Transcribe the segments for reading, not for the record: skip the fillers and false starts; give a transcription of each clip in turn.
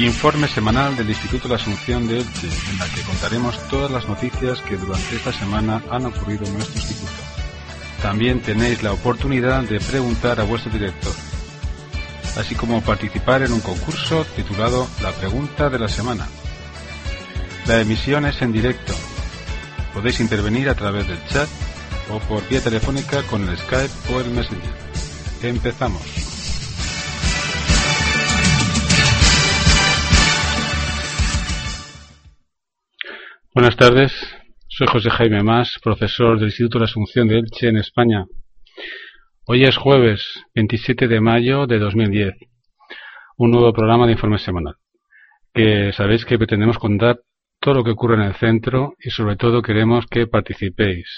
Informe semanal del Instituto La Asunción de Elche, en la que contaremos todas las noticias que durante esta semana han ocurrido en nuestro instituto. También tenéis la oportunidad de preguntar a vuestro director, así como participar en un concurso titulado La Pregunta de la Semana. La emisión es en directo. Podéis intervenir a través del chat o por vía telefónica con el Skype o el Messenger. Empezamos. Buenas tardes, soy José Jaime Mas, profesor del Instituto La Asunción de Elche en España. Hoy es jueves 27 de mayo de 2010, un nuevo programa de informe semanal, que sabéis que pretendemos contar todo lo que ocurre en el centro y sobre todo queremos que participéis.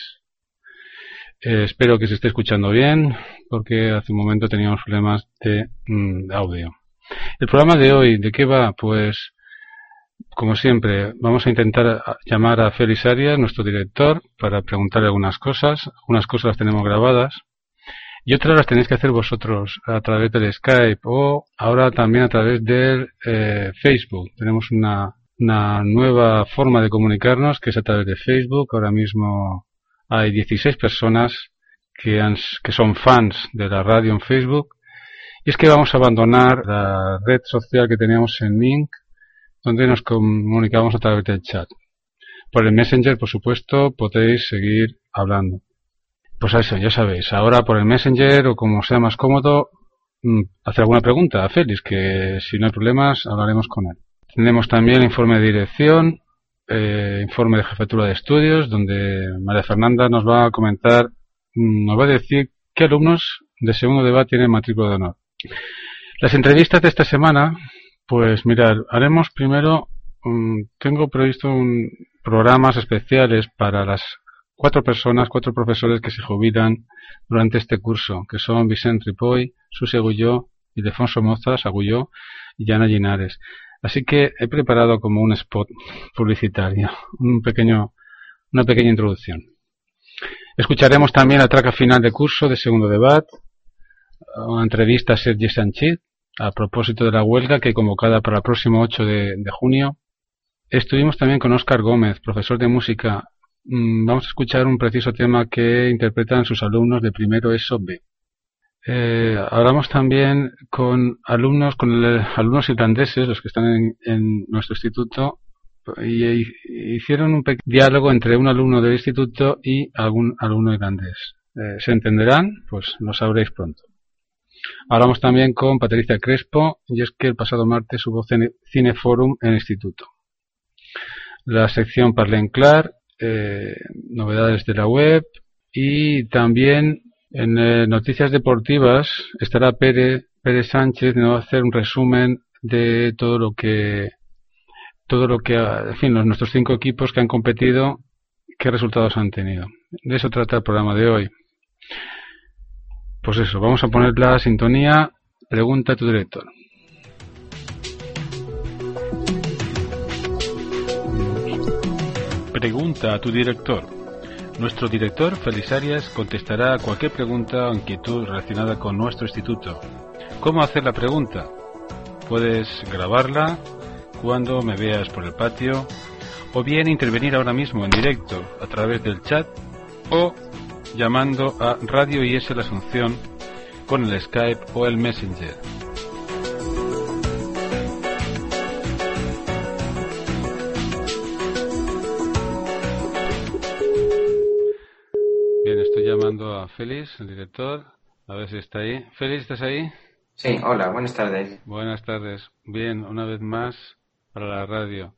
Espero que se esté escuchando bien, porque hace un momento teníamos problemas de audio. El programa de hoy, ¿de qué va? Pues, como siempre, vamos a intentar llamar a Félix Arias, nuestro director, para preguntarle algunas cosas. Algunas cosas las tenemos grabadas y otras las tenéis que hacer vosotros a través del Skype o ahora también a través del Facebook. Tenemos una nueva forma de comunicarnos que es a través de Facebook. Ahora mismo hay 16 personas que son fans de la radio en Facebook. Y es que vamos a abandonar la red social que teníamos en Link, donde nos comunicamos a través del chat. Por el Messenger, por supuesto, podéis seguir hablando. Pues eso, ya sabéis, ahora por el Messenger o como sea más cómodo, hacer alguna pregunta a Félix, que si no hay problemas hablaremos con él. Tenemos también informe de dirección, informe de jefatura de estudios, donde María Fernanda nos va a comentar, nos va a decir qué alumnos de segundo de BA tienen matrícula de honor. Las entrevistas de esta semana, pues mirad, haremos primero, tengo previsto programas especiales para las 4 profesores que se jubilan durante este curso, que son Vicente Ripoll, Susi Agulló, Ildefonso Mozas Agulló y Ana Linares. Así que he preparado como un spot publicitario, una pequeña introducción. Escucharemos también la traca final de curso de segundo de BAT, una entrevista a Sergi Sánchez, a propósito de la huelga que hay convocada para el próximo 8 de junio. Estuvimos también con Óscar Gómez, profesor de música. Vamos a escuchar un preciso tema que interpretan sus alumnos de primero ESO B. Hablamos también con alumnos irlandeses, los que están en nuestro instituto, y hicieron un diálogo entre un alumno del instituto y algún alumno irlandés. ¿Se entenderán? Pues lo sabréis pronto. Hablamos también con Patricia Crespo, y es que el pasado martes hubo Cineforum en el instituto. La sección Parlem Clar, novedades de la web, y también en noticias deportivas estará Pérez Sánchez, nos va a hacer un resumen de todo lo que en fin, nuestros 5 equipos que han competido, qué resultados han tenido. De eso trata el programa de hoy. Pues eso, vamos a poner la sintonía. Pregunta a tu director. Pregunta a tu director. Nuestro director, Félix Arias, contestará a cualquier pregunta o inquietud relacionada con nuestro instituto. ¿Cómo hacer la pregunta? Puedes grabarla cuando me veas por el patio, o bien intervenir ahora mismo en directo a través del chat o llamando a Radio IS La Asunción con el Skype o el Messenger. Bien, estoy llamando a Félix, el director, a ver si está ahí. Félix, ¿estás ahí? Sí, hola, buenas tardes. Buenas tardes. Bien, una vez más para la radio.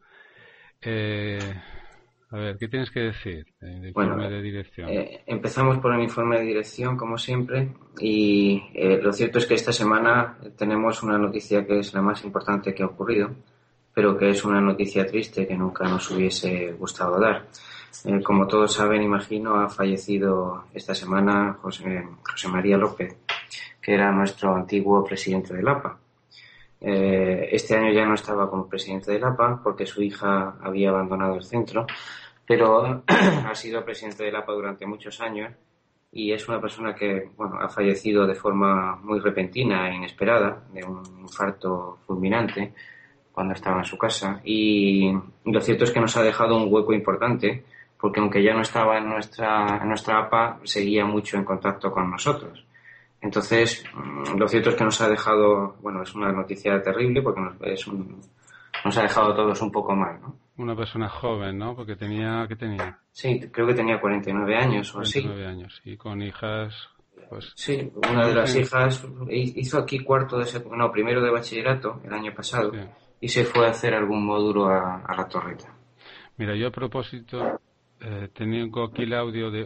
A ver, ¿qué tienes que decir de informe de dirección? Empezamos por el informe de dirección, como siempre, y lo cierto es que esta semana tenemos una noticia que es la más importante que ha ocurrido, pero que es una noticia triste que nunca nos hubiese gustado dar. Como todos saben, imagino, ha fallecido esta semana José María López, que era nuestro antiguo presidente del APA. Este año ya no estaba como presidente del APA porque su hija había abandonado el centro, pero ha sido presidente del APA durante muchos años y es una persona que ha fallecido de forma muy repentina e inesperada, de un infarto fulminante, cuando estaba en su casa. Y lo cierto es que nos ha dejado un hueco importante, porque aunque ya no estaba en nuestra APA, seguía mucho en contacto con nosotros. Entonces, lo cierto es que nos ha dejado, bueno, es una noticia terrible porque nos ha dejado a todos un poco mal, ¿no? Una persona joven, ¿no? Porque ¿qué tenía? Sí, creo que tenía 49 años o así. 49 años, y con hijas, pues... Sí, una de las hijas hizo aquí primero de bachillerato el año pasado, Sí. y se fue a hacer algún módulo a la Torreta. Mira, yo a propósito, tengo aquí el audio de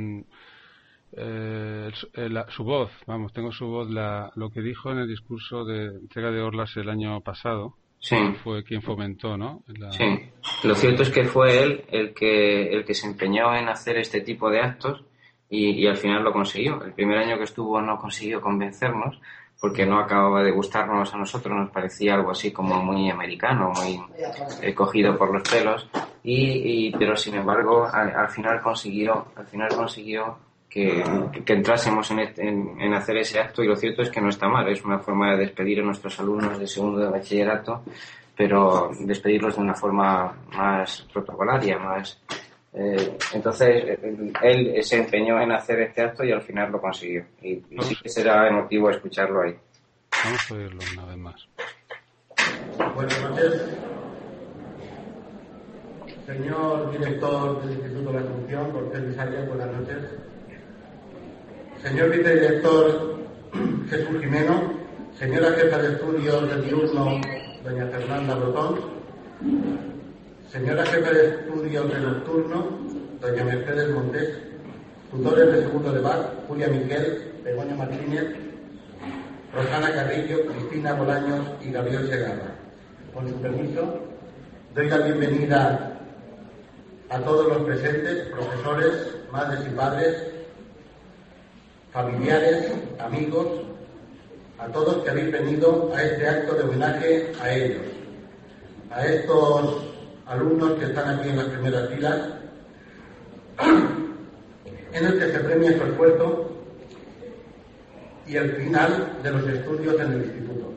su voz, vamos, tengo su voz, lo que dijo en el discurso de entrega de Orlas el año pasado. Sí. Fue quien fomentó, ¿no? Sí. Lo cierto es que fue él el que se empeñó en hacer este tipo de actos y al final lo consiguió. El primer año que estuvo no consiguió convencernos porque no acababa de gustarnos a nosotros, nos parecía algo así como muy americano, muy cogido por los pelos, pero sin embargo al final consiguió que entrásemos en hacer ese acto, y lo cierto es que no está mal, es una forma de despedir a nuestros alumnos de segundo de bachillerato, pero despedirlos de una forma más protocolaria, más... entonces él se empeñó en hacer este acto y al final lo consiguió, y sí que será emotivo escucharlo ahí. Vamos a oírlo una vez más. Buenas noches, señor director del Instituto de la Asunción, Cortés Bisaya, buenas noches. Señor vicedirector Jesús Jimeno, señora jefa de estudios de diurno, doña Fernanda Brotón, señora jefa de estudios de nocturno, doña Mercedes Montes, tutores de segundo de BAC, Julia Miquel, Begoña Martínez, Rosana Carrillo, Cristina Bolaños y Gabriel Segarra. Con su permiso, doy la bienvenida a todos los presentes, profesores, madres y padres, familiares, amigos, a todos que habéis venido a este acto de homenaje a ellos, a estos alumnos que están aquí en las primeras filas, en el que se premia su esfuerzo y el final de los estudios en el instituto.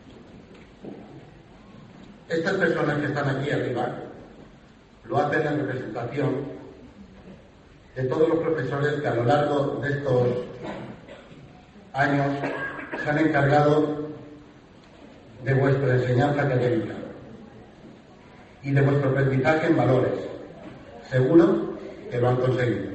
Estas personas que están aquí arriba lo hacen en representación de todos los profesores que a lo largo de estos años se han encargado de vuestra enseñanza académica y de vuestro aprendizaje en valores. Seguro que lo han conseguido.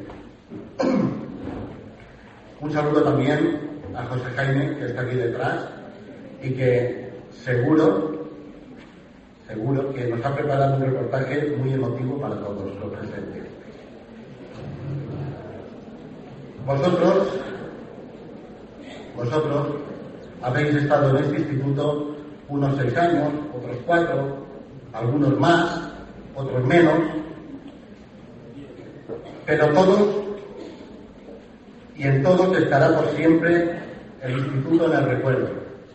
Un saludo también a José Jaime, que está aquí detrás, y que seguro que nos ha preparado un reportaje muy emotivo para todos los presentes. Vosotros habéis estado en este instituto unos 6 años, otros 4, algunos más, otros menos, pero todos y en todos estará por siempre el instituto en el recuerdo.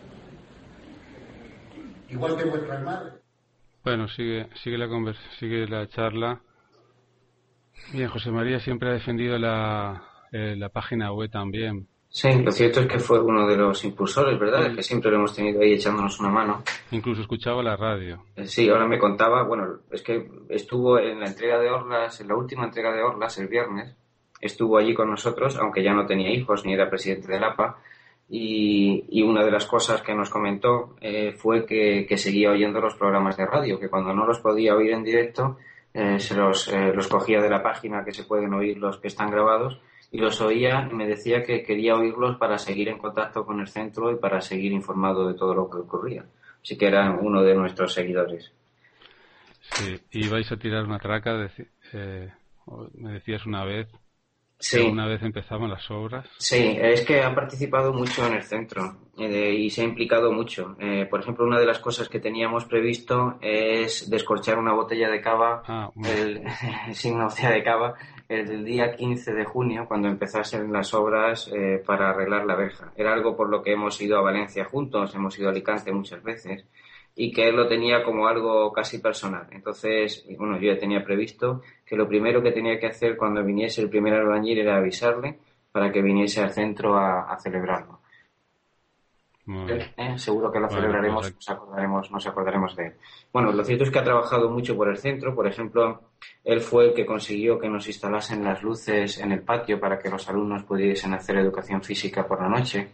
Igual que vuestras madres. Bueno, sigue la charla. Bien, José María siempre ha defendido la página web también. Sí, lo cierto es que fue uno de los impulsores, ¿verdad? Que siempre lo hemos tenido ahí echándonos una mano. Incluso escuchaba la radio. Sí, ahora me contaba, bueno, es que estuvo en la entrega de Orlas, en la última entrega de Orlas, el viernes, estuvo allí con nosotros, aunque ya no tenía hijos ni era presidente del APA, y una de las cosas que nos comentó fue que seguía oyendo los programas de radio, que cuando no los podía oír en directo, se los cogía de la página, que se pueden oír los que están grabados, y los oía y me decía que quería oírlos para seguir en contacto con el centro y para seguir informado de todo lo que ocurría. Así que era uno de nuestros seguidores. Sí, y vais a tirar una traca, me decías una vez. Sí. Una vez empezaban las obras. Sí, es que ha participado mucho en el centro y se ha implicado mucho. Por ejemplo, una de las cosas que teníamos previsto es descorchar una botella de cava, una botella de cava, el día 15 de junio, cuando empezasen las obras para arreglar la verja. Era algo por lo que hemos ido a Valencia juntos, hemos ido a Alicante muchas veces, y que él lo tenía como algo casi personal. Entonces, bueno, yo ya tenía previsto que lo primero que tenía que hacer cuando viniese el primer albañil era avisarle para que viniese al centro a celebrarlo. Seguro que lo celebraremos, nos acordaremos de él. Bueno, lo cierto es que ha trabajado mucho por el centro. Por ejemplo, él fue el que consiguió que nos instalasen las luces en el patio para que los alumnos pudiesen hacer educación física por la noche.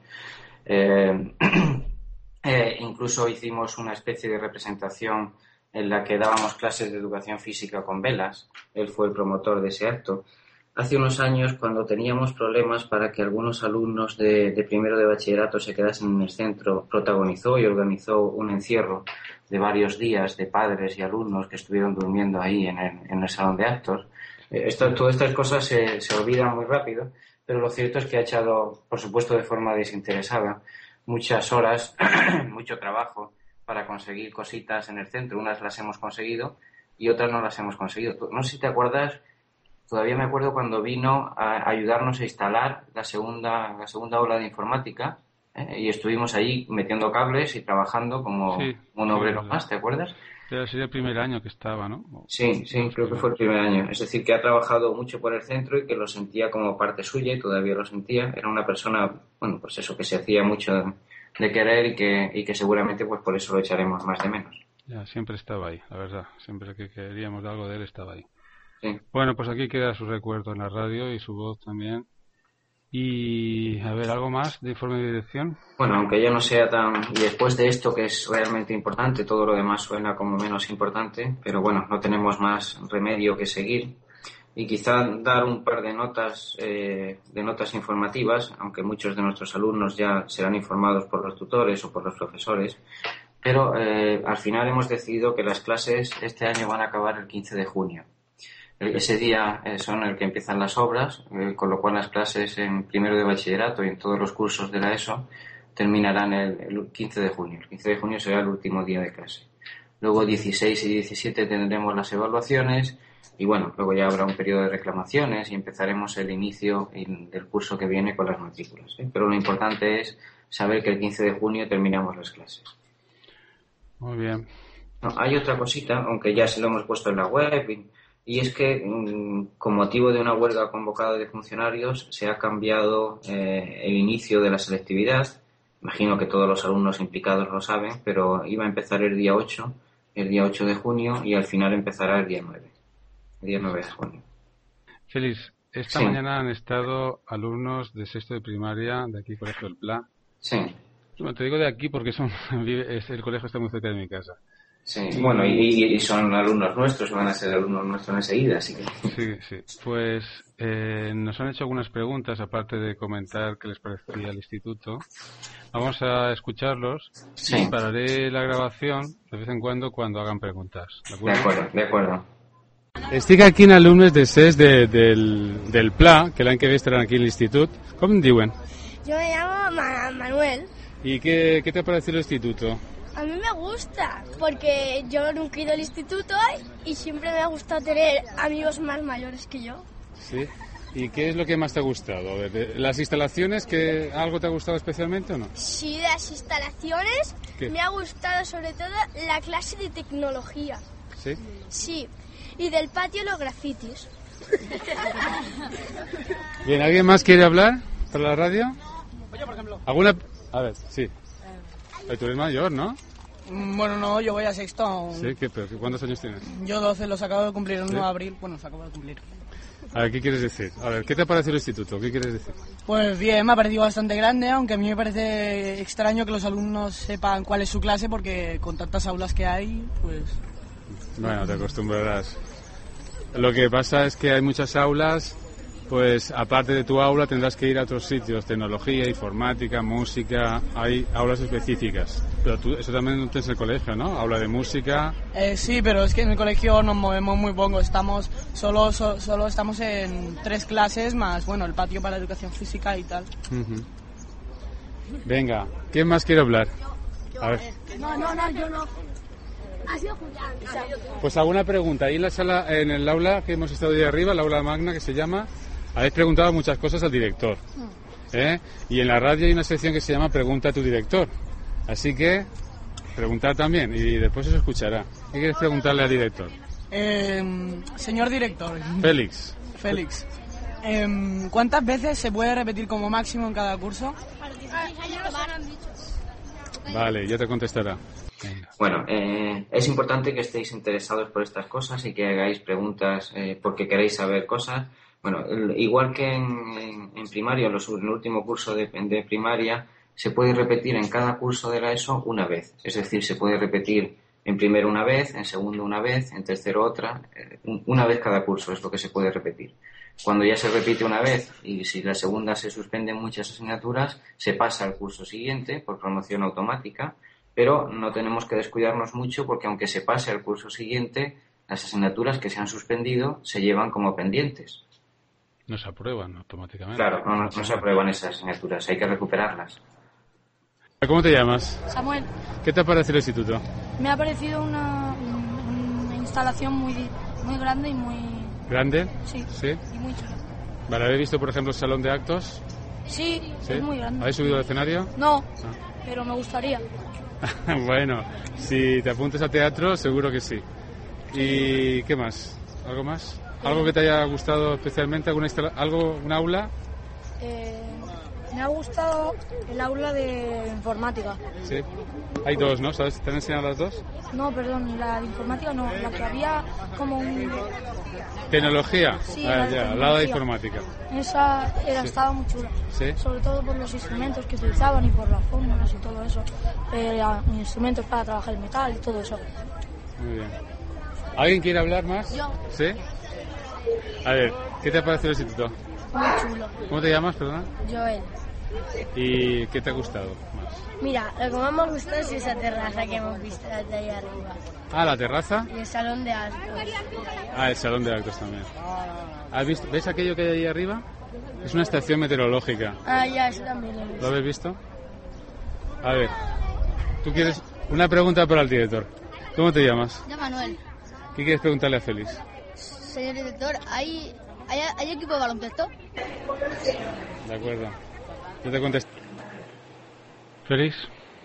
Incluso hicimos una especie de representación en la que dábamos clases de educación física con velas. Él fue el promotor de ese acto. Hace unos años, cuando teníamos problemas para que algunos alumnos de primero de bachillerato se quedasen en el centro, protagonizó y organizó un encierro de varios días de padres y alumnos que estuvieron durmiendo ahí en el salón de actos. Todas estas cosas se olvidan muy rápido, pero lo cierto es que ha echado, por supuesto de forma desinteresada, muchas horas, mucho trabajo para conseguir cositas en el centro. Unas las hemos conseguido y otras no las hemos conseguido. No sé si te acuerdas. Todavía me acuerdo cuando vino a ayudarnos a instalar la segunda aula de informática, y estuvimos allí metiendo cables y trabajando como un obrero más, ¿te acuerdas? Pero sería el primer año que estaba, ¿no? Sí, creo que fue el primer año. Es decir, que ha trabajado mucho por el centro y que lo sentía como parte suya y todavía lo sentía. Era una persona, bueno, pues eso, que se hacía mucho de querer y que seguramente pues por eso lo echaremos más de menos. Ya, siempre estaba ahí, la verdad. Siempre que queríamos algo de él estaba ahí. Sí. Bueno, pues aquí queda su recuerdo en la radio y su voz también. Y, a ver, ¿algo más de informe de dirección? Bueno, aunque ya no sea tan... Y después de esto, que es realmente importante, todo lo demás suena como menos importante, pero bueno, no tenemos más remedio que seguir. Y quizá dar un par de notas informativas, aunque muchos de nuestros alumnos ya serán informados por los tutores o por los profesores. Pero al final hemos decidido que las clases este año van a acabar el 15 de junio. Ese día son el que empiezan las obras, con lo cual las clases en primero de bachillerato y en todos los cursos de la ESO terminarán el 15 de junio. El 15 de junio será el último día de clase. Luego 16 y 17 tendremos las evaluaciones y bueno, luego ya habrá un periodo de reclamaciones y empezaremos el inicio del curso que viene con las matrículas. Pero lo importante es saber que el 15 de junio terminamos las clases. Muy bien. No, hay otra cosita, aunque ya se lo hemos puesto en la web y es que con motivo de una huelga convocada de funcionarios se ha cambiado el inicio de la selectividad. Imagino que todos los alumnos implicados lo saben, pero iba a empezar el día 8 de junio y al final empezará el día 9 de junio. Félix, esta mañana han estado alumnos de sexto de primaria de aquí, Colegio del Pla. Sí. Bueno, te digo de aquí porque el colegio está muy cerca de mi casa. Sí, bueno, y son alumnos nuestros, van a ser alumnos nuestros enseguida, así que... Sí. Pues nos han hecho algunas preguntas, aparte de comentar qué les parecía el instituto. Vamos a escucharlos y pararé la grabación de vez en cuando hagan preguntas. De acuerdo. Estic aquí en alumnes de SES del Pla, que l'any que ve estaran aquí en l'institut. ¿Cómo diuen? Yo me llamo Manuel. ¿Y qué te ha parecido el instituto? A mí me gusta, porque yo nunca he ido al instituto y siempre me ha gustado tener amigos más mayores que yo. Sí. ¿Y qué es lo que más te ha gustado? A ver, ¿las instalaciones, algo te ha gustado especialmente o no? Sí, las instalaciones. ¿Qué? Me ha gustado sobre todo la clase de tecnología. ¿Sí? Sí. Y del patio los grafitis. Bien, ¿alguien más quiere hablar para la radio? Oye, por ejemplo. ¿Alguna? A ver, sí. Tú eres mayor, ¿no? Bueno, no, yo voy a sexto. Sí, pero ¿cuántos años tienes? Yo 12, los acabo de cumplir el 9 de ¿Sí? abril. Bueno, los acabo de cumplir. A ver, ¿qué quieres decir? A ver, ¿qué te ha parecido el instituto? ¿Qué quieres decir? Pues bien, me ha parecido bastante grande, aunque a mí me parece extraño que los alumnos sepan cuál es su clase, porque con tantas aulas que hay, pues... Bueno, te acostumbrarás. Lo que pasa es que hay muchas aulas, pues aparte de tu aula tendrás que ir a otros sitios, tecnología, informática, música, hay aulas específicas. Pero tú, eso también no tienes en el colegio, ¿no? Aula de música. Sí, pero es que en el colegio nos movemos muy poco, solo estamos en 3 clases más, bueno, el patio para educación física y tal. Uh-huh. Venga, ¿quién más quiere hablar? A ver. No, yo no. Ha sido Julián. Pues alguna pregunta. Ahí en la sala, en el aula que hemos estado de arriba, el aula magna que se llama, habéis preguntado muchas cosas al director. Y en la radio hay una sección que se llama Pregunta a tu director. Así que, preguntad también y después os escuchará. ¿Qué quieres preguntarle al director? Señor director. Félix. ¿Cuántas veces se puede repetir como máximo en cada curso? Vale, ya te contestará. Venga. Bueno, es importante que estéis interesados por estas cosas y que hagáis preguntas porque queréis saber cosas. Bueno, igual que en primaria, en el último curso de primaria, se puede repetir en cada curso de la ESO una vez. Es decir, se puede repetir en primero una vez, en segundo una vez, en tercero otra, una vez cada curso es lo que se puede repetir. Cuando ya se repite una vez y si la segunda se suspenden muchas asignaturas, se pasa al curso siguiente por promoción automática, pero no tenemos que descuidarnos mucho porque aunque se pase al curso siguiente, las asignaturas que se han suspendido se llevan como pendientes. No se aprueban automáticamente. Claro, no se aprueban esas asignaturas, hay que recuperarlas. ¿Cómo te llamas? Samuel, ¿Qué te parece el instituto? me ha parecido una instalación muy grande y muy... ¿Grande? Sí, ¿Sí? y muy chula. Vale, ¿habéis visto, por ejemplo, el salón de actos? Sí, ¿Sí? es muy grande. ¿Habéis subido al escenario? No, pero me gustaría. Bueno, si te apuntas a teatro, seguro que sí. ¿Y qué más? ¿Algo más? ¿Algo que te haya gustado especialmente? ¿Un aula? Me ha gustado el aula de informática. Sí. Hay dos, ¿no? ¿Sabes? ¿Te han enseñado las dos? No, perdón, la de informática no, la que había como un... ¿Tecnología? Sí, Ah, la de ya, al lado de tecnología. informática. Esa Sí. estaba muy chula. ¿Sí? Sobre todo por los instrumentos que utilizaban y por las fórmulas y todo eso. Instrumentos para trabajar el metal y todo eso. Muy bien. ¿Alguien quiere hablar más? Yo. ¿Sí? A ver, ¿qué te ha parecido el instituto? Muy chulo. ¿Cómo te llamas, perdona? Joel. ¿Y qué te ha gustado más? Mira, lo que más me gusta es esa terraza que hemos visto desde ahí arriba. Ah, ¿la terraza? Y el salón de actos. Ah, el salón de actos también. ¿Ves aquello que hay ahí arriba? Es una estación meteorológica. Ah, ya, eso también lo he ¿Lo visto. habéis visto? A ver, ¿tú quieres una pregunta para el director? ¿Cómo te llamas? Ya, Manuel. ¿Qué quieres preguntarle a Félix? Señor director, ¿hay equipo de baloncesto? De acuerdo. Yo te contesto. Félix,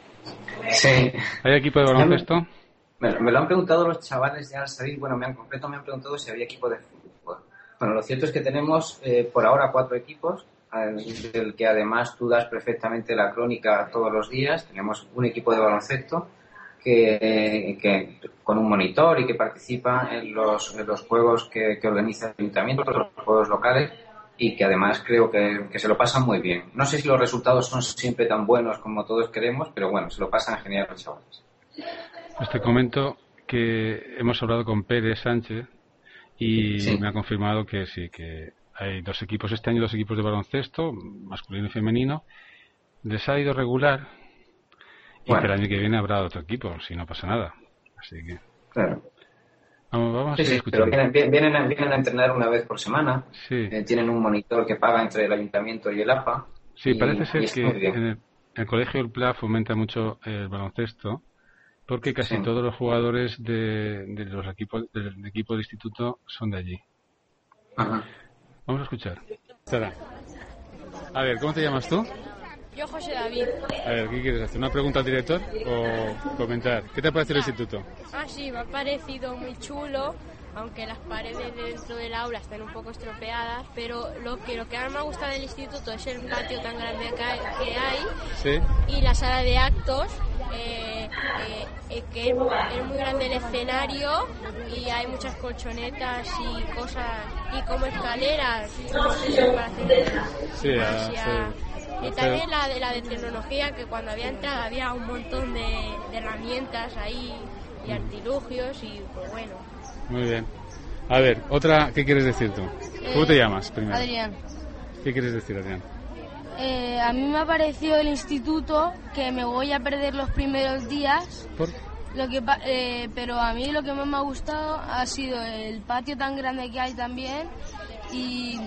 Sí. ¿hay equipo de baloncesto? Me lo han preguntado los chavales ya al salir. Bueno, en concreto me han preguntado si había equipo de fútbol. Bueno, lo cierto es que tenemos por ahora 4 equipos, del que además tú das perfectamente la crónica todos los días. Tenemos un equipo de baloncesto que con un monitor y que participa en los juegos que organiza el ayuntamiento, los juegos locales, y que además creo que se lo pasan muy bien. No sé si los resultados son siempre tan buenos como todos queremos, pero bueno, se lo pasan genial los chavales. Pues te comento que hemos hablado con Pérez Sánchez y Sí. me ha confirmado que sí, que hay 2 equipos este año, 2 equipos de baloncesto, masculino y femenino. Les ha ido regular y Bueno. que el año que viene habrá otro equipo, si no pasa nada. Así que Claro. vamos a Sí, seguir sí, pero escuchando. vienen a entrenar una vez por semana. Sí, Tienen un monitor que paga entre el ayuntamiento y el APA. sí, y- parece y ser está que muy bien. en el colegio El Pla fomenta mucho el baloncesto porque casi Sí. todos los jugadores de los equipos del equipo de instituto son de allí. Ajá. Vamos a escuchar. Sara. A ver, ¿cómo te llamas tú? Yo, José David. A ver, ¿qué quieres hacer? ¿Una pregunta al director o comentar? ¿Qué te parece el instituto? Ah, sí, me ha parecido muy chulo, aunque las paredes dentro del aula están un poco estropeadas, pero lo que más me ha gustado del instituto es el patio tan grande que hay ¿Sí? y la sala de actos, que es muy grande el escenario y hay muchas colchonetas y cosas, y como escaleras, no sé si para hacer Sí, gimnasia. Y hacer- también la de tecnología, que cuando había entrado había un montón de herramientas ahí y artilugios y pues bueno. Muy bien. A ver, otra, ¿qué quieres decir tú? ¿Cómo te llamas primero? Adrián. ¿Qué quieres decir, Adrián? A mí me ha parecido el instituto que me voy a perder los primeros días, ¿Por? pero a mí lo que más me ha gustado ha sido el patio tan grande que hay también y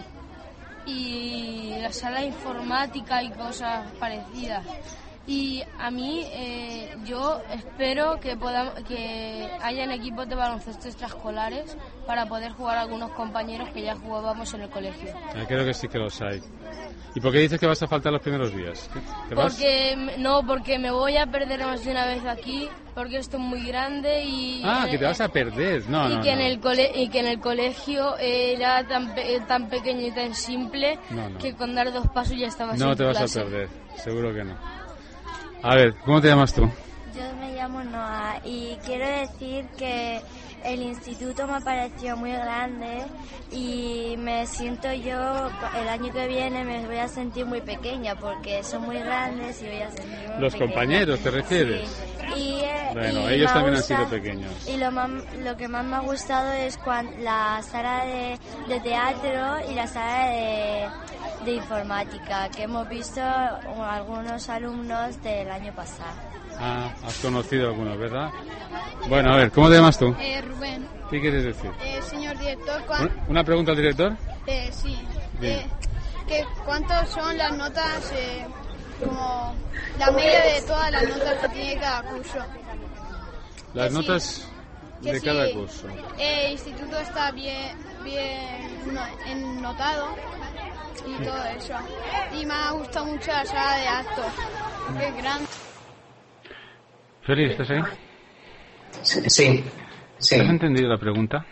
la sala de informática y cosas parecidas. Y a mí yo espero que hayan equipos de baloncesto extraescolares para poder jugar a algunos compañeros que ya jugábamos en el colegio. Creo que sí que los hay. ¿Y por qué dices que vas a faltar los primeros días? ¿Te vas? Porque me voy a perder más de una vez aquí, porque esto es muy grande y... Ah, que te vas a perder. No, y no, que no. en el colegio era tan pequeño y tan simple No, no. que con dar 2 pasos ya estaba No en te vas clase. a perder, seguro que no. A ver, ¿cómo te llamas tú? Yo me llamo Noa y quiero decir que el instituto me pareció muy grande y me siento yo, el año que viene me voy a sentir muy pequeña porque son muy grandes y voy a sentir muy ¿Los pequeña. compañeros te refieres? Sí. Bueno, y ellos me también gusta, han sido pequeños. Y lo que más me ha gustado es la sala de teatro y la sala de informática, que hemos visto algunos alumnos del año pasado. Ah, has conocido algunos, ¿verdad? Bueno, a ver, ¿cómo te llamas tú? Rubén. ¿Qué quieres decir? Señor director, ¿Una pregunta al director? sí. Bien. ¿Cuántas son las notas, como la media de todas las notas que tiene cada curso? Las sí, notas de sí, cada curso. El instituto está bien notado y todo eso. Y me ha gustado mucho la sala de actos, que es grande. Félix, ¿estás ahí? Sí. ¿Has entendido la pregunta?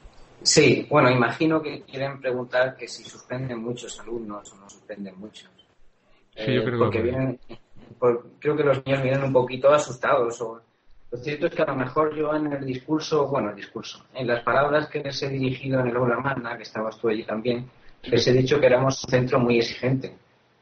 Sí, bueno, imagino que quieren preguntar que si suspenden muchos alumnos o no suspenden muchos. Sí, yo creo porque que creo que los niños vienen un poquito asustados. Lo cierto es que a lo mejor yo en el discurso, en las palabras que les he dirigido en el aula magna, que estabas tú allí también, les he dicho que éramos un centro muy exigente,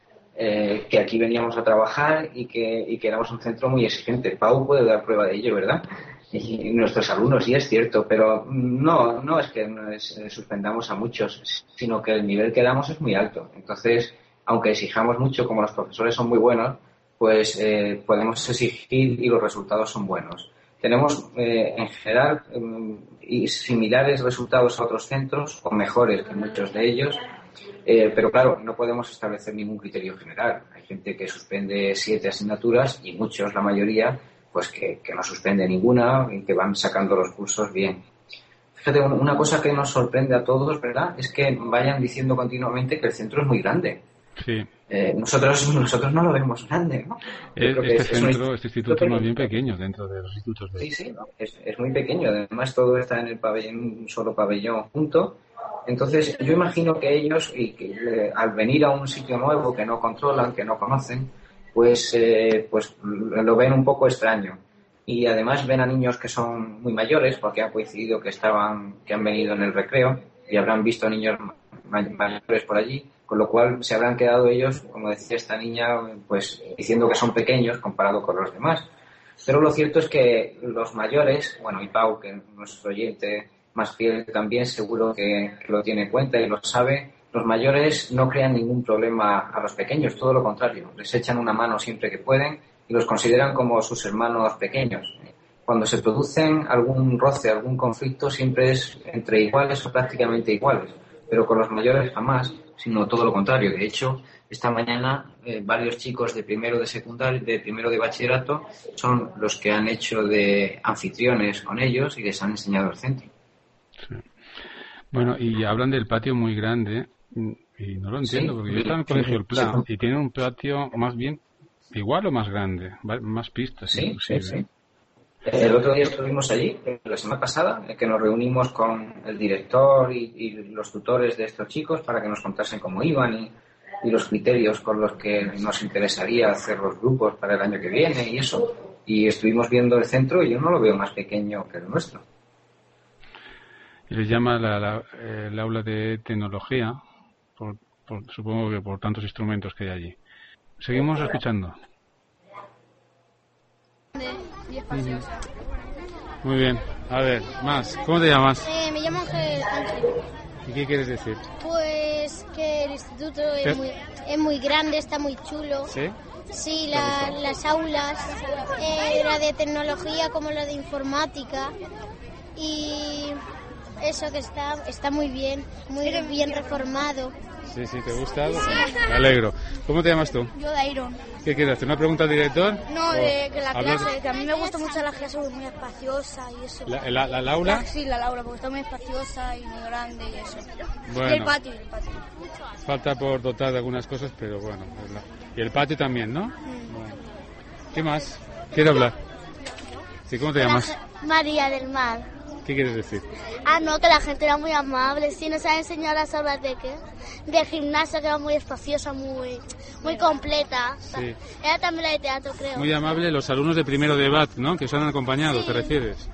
que aquí veníamos a trabajar y que éramos un centro muy exigente. Pau puede dar prueba de ello, ¿verdad? Y nuestros alumnos, sí es cierto, pero no es que suspendamos a muchos, sino que el nivel que damos es muy alto. Entonces, aunque exijamos mucho, como los profesores son muy buenos, pues podemos exigir y los resultados son buenos. Tenemos en general similares resultados a otros centros, o mejores que muchos de ellos, pero claro, no podemos establecer ningún criterio general. Hay gente que suspende 7 asignaturas y muchos, la mayoría, pues que no suspende ninguna y que van sacando los cursos bien. Fíjate, una cosa que nos sorprende a todos, ¿verdad?, es que vayan diciendo continuamente que el centro es muy grande. Sí. Nosotros no lo vemos grande, ¿no? Este instituto es más bien pequeño dentro de los institutos de... Sí, ¿no? Es muy pequeño. Además, todo está en el pabellón, un solo pabellón junto. Entonces, yo imagino que ellos, al venir a un sitio nuevo que no controlan, que no conocen, pues lo ven un poco extraño. Y además ven a niños que son muy mayores, porque ha coincidido que han venido en el recreo y habrán visto niños mayores por allí, con lo cual se habrán quedado ellos, como decía esta niña, pues diciendo que son pequeños comparado con los demás. Pero lo cierto es que los mayores, bueno, y Pau, que es nuestro oyente más fiel también, seguro que lo tiene en cuenta y lo sabe, los mayores no crean ningún problema a los pequeños, todo lo contrario, les echan una mano siempre que pueden y los consideran como sus hermanos pequeños. Cuando se producen algún roce, algún conflicto, siempre es entre iguales o prácticamente iguales, pero con los mayores jamás, sino todo lo contrario. De hecho, esta mañana varios chicos de primero de secundaria, de primero de bachillerato, son los que han hecho de anfitriones con ellos y les han enseñado el centro. Sí. Bueno, y hablan del patio muy grande y no lo entiendo, porque yo estaba en el colegio El Pla y tienen un patio más bien igual o más grande, más pistas. Sí. El otro día estuvimos allí, la semana pasada, que nos reunimos con el director y los tutores de estos chicos para que nos contasen cómo iban y los criterios con los que nos interesaría hacer los grupos para el año que viene y eso. Y estuvimos viendo el centro y yo no lo veo más pequeño que el nuestro. Y les llama el aula de tecnología, supongo que por tantos instrumentos que hay allí. Seguimos escuchando. Y espaciosa. Muy bien. A ver, más. ¿Cómo te llamas? Me llamo Ángel. ¿Y qué quieres decir? Pues que el instituto es muy grande, está muy chulo. ¿Sí? Sí, las aulas, la de tecnología como la de informática y eso que está muy bien reformado. Sí, ¿te gusta? Sí. Me alegro. ¿Cómo te llamas tú? Yo, Dairon. ¿Qué quieres hacer? ¿Una pregunta al director? No, de la clase, que a mí me gusta mucho la clase, muy espaciosa y eso. ¿La aula? Sí, la aula, porque está muy espaciosa y muy grande y eso. Bueno. Y el patio. Falta por dotar de algunas cosas, pero bueno. Y el patio también, ¿no? Bueno. ¿Qué más? Quiero hablar. Sí, ¿cómo te llamas? María del Mar. ¿Qué quieres decir? Ah, no, que la gente era muy amable. Sí, nos ha enseñado las aulas de gimnasio, que era muy espaciosa, muy completa. Sí. Era también la de teatro, creo. Muy amable los alumnos de primero de BAT, ¿no? Que os han acompañado, Sí. ¿te refieres?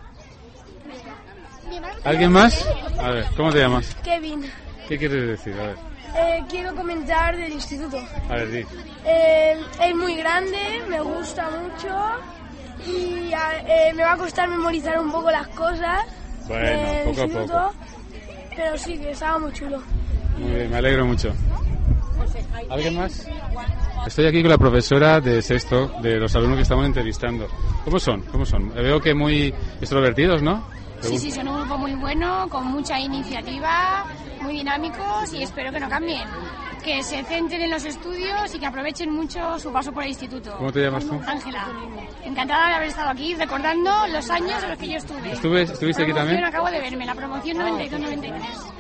¿Alguien más? A ver, ¿cómo te llamas? Kevin, ¿Qué quieres decir? A ver, quiero comentar del instituto. a ver, di. Es muy grande, me gusta mucho y me va a costar memorizar un poco las cosas Bueno, del poco a instituto, poco. pero sí que estaba muy chulo. Muy bien, me alegro mucho. ¿Alguien más? Estoy aquí con la profesora de sexto, de los alumnos que estamos entrevistando. ¿Cómo son? ¿Cómo son? Veo que muy extrovertidos, ¿no? Sí, son un grupo muy bueno, con mucha iniciativa, muy dinámicos y espero que no cambien. Que se centren en los estudios y que aprovechen mucho su paso por el instituto. ¿Cómo te llamas tú? Ángela, encantada de haber estado aquí recordando los años en los que yo estuve. ¿Estuviste aquí también? Acabo de verme, la promoción 92-93.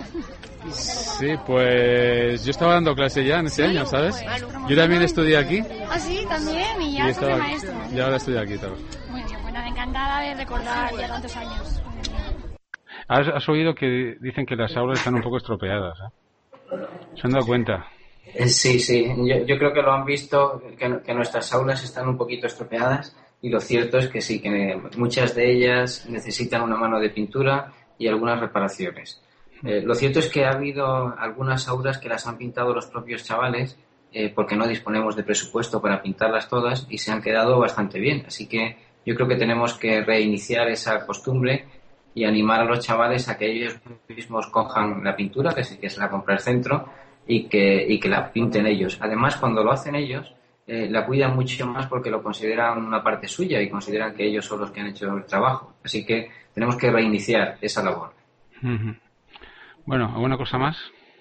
Sí, pues yo estaba dando clase ya en ese año, ¿sabes? Yo también estudié aquí. Ah, sí, también, y Y ya soy estaba maestro. y ahora estoy aquí también. Muy bien, pues nada, encantada de recordar ya tantos años. ¿Has oído que dicen que las aulas están un poco estropeadas? ¿Se han dado cuenta? Sí. Yo creo que lo han visto, que nuestras aulas están un poquito estropeadas y lo cierto es que sí, que muchas de ellas necesitan una mano de pintura y algunas reparaciones. Lo cierto es que ha habido algunas aulas que las han pintado los propios chavales porque no disponemos de presupuesto para pintarlas todas y se han quedado bastante bien. Así que yo creo que tenemos que reiniciar esa costumbre y animar a los chavales a que ellos mismos cojan la pintura, que se la compra el centro, y que la pinten ellos. Además, cuando lo hacen ellos, la cuidan mucho más porque lo consideran una parte suya y consideran que ellos son los que han hecho el trabajo. Así que tenemos que reiniciar esa labor. Uh-huh. Bueno, ¿alguna cosa más?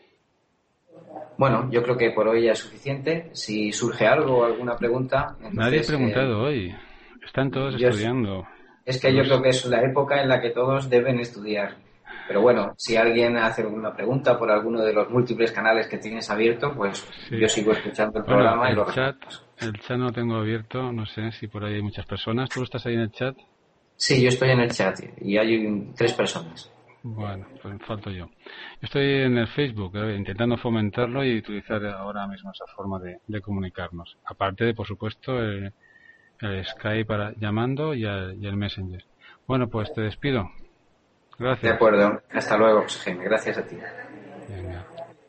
Bueno, yo creo que por hoy ya es suficiente. Si surge algo o alguna pregunta... Nadie ha preguntado hoy. Están todos estudiando. Es que yo creo que es la época en la que todos deben estudiar. Pero bueno, si alguien hace alguna pregunta por alguno de los múltiples canales que tienes abierto, pues sí. Yo sigo escuchando el programa y lo respondemos. El chat no tengo abierto, no sé si por ahí hay muchas personas. ¿Tú estás ahí en el chat? Sí, yo estoy en el chat y hay 3 personas. Bueno, pues falto yo. Estoy en el Facebook intentando fomentarlo y utilizar ahora mismo esa forma de comunicarnos. Aparte de, por supuesto, el Skype para llamando y el Messenger. Bueno, pues te despido. Gracias. De acuerdo. Hasta luego, José Jaime. Gracias a ti. Venga.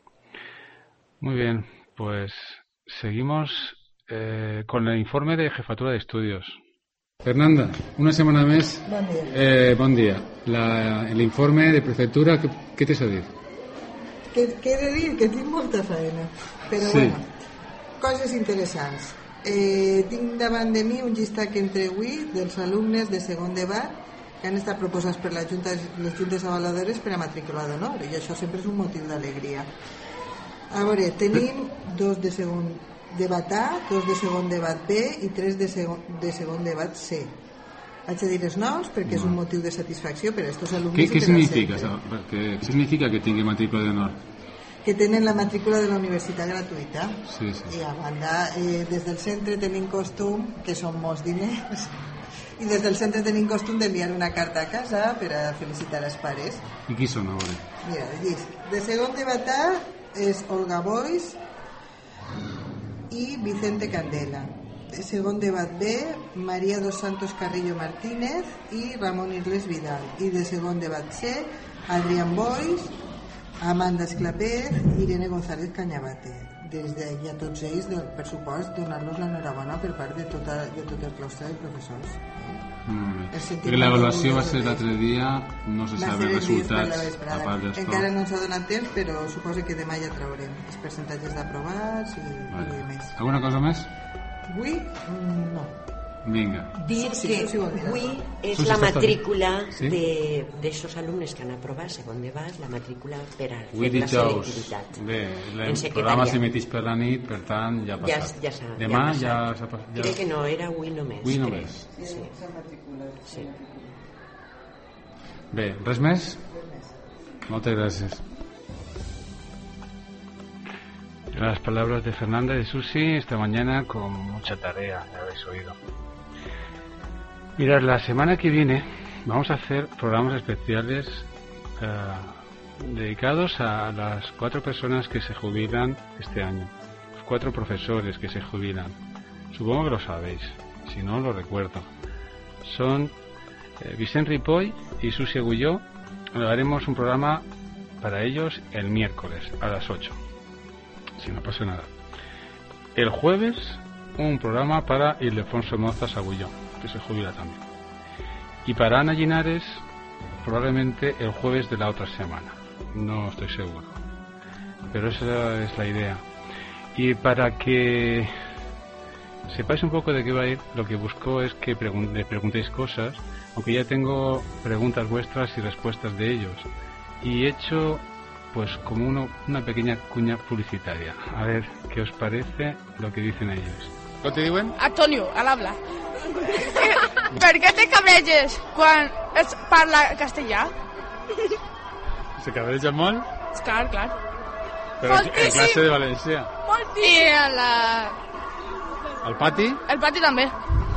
Muy bien, pues seguimos con el informe de Jefatura de Estudios. Fernanda, una semana més. Bon dia. Bon dia. El informe de prefectura, què t'has a dir? Què he de dir? Que tinc molta feina. Però sí. Bueno, coses interessants. Tinc davant de mi un llistat que hem tregut dels alumnes de segon debat que han estat proposats per les juntes avaladores per a matricular d'honor, i això sempre és un motiu d'alegria. A veure, tenim 2 de segon debat A, 2 de segon debat B i 3 de segon debat C. Haig de dir els noms perquè és un motiu de satisfacció per a aquests alumnes. Què significa això? Què significa que tingui matrícula d'honor? Que tenen la matrícula de la universitat gratuïta. Sí. I a banda, des del centre tenim costum, que són molts diners, i des del centre tenim costum d'enviar una carta a casa per a felicitar els pares. I qui són, a veure? Mira, de segon debat A és Olga Boix i Vicente Candela. De segon debat B, María dos Santos Carrillo Martínez i Ramon Irles Vidal. I de segon debat C, Adrián Boix, Amanda Esclapez i Irene González Cañabate. Des d'ahir a tots ells, per supost, donar-los l'enhorabona per part de tot el claustre de professors. Perquè l'avaluació va ser l'altre dia, no se sap els resultats a part d'això. Encara no s'ha donat temps, però suposo que demà ja traurem els percentatges d'aprovats i més. Alguna cosa més? Avui, no. Vinga. Dir que avui és la matrícula d'aixòs alumnes que han aprovat segon debat, la matrícula per a fer la selectivitat. Bé, el programa s'emeteix per la nit, per tant, ja ha passat. Demà ja s'ha passat. Crec que no, era avui només. Avui només. Sí. Bé, res més? Moltes gràcies. Las palabras de Fernanda y de Susi esta mañana con mucha tarea, ya habéis oído. Mirad, la semana que viene vamos a hacer programas especiales dedicados a las 4 personas que se jubilan este año, los 4 profesores que se jubilan. Supongo que lo sabéis, si no lo recuerdo. Son Vicent Ripoll y Susi Agulló. Haremos un programa para ellos el miércoles a las 8, si no pasa nada. El jueves un programa para Ildefonso Mozas Agulló, que se jubila también. Y para Ana Linares probablemente el jueves de la otra semana, no estoy seguro, pero esa es la idea. Y para que sepáis un poco de qué va a ir, lo que busco es que le preguntéis cosas, aunque ya tengo preguntas vuestras y respuestas de ellos, y he hecho pues como una pequeña cuña publicitaria. A ver qué os parece lo que dicen ellos. ¿Qué te diuen? Antonio, al habla. Per què te cabreges quan es parla castellà? Se cabreja molt? Clar. Però en classe de valencià. I al pati? El pati també.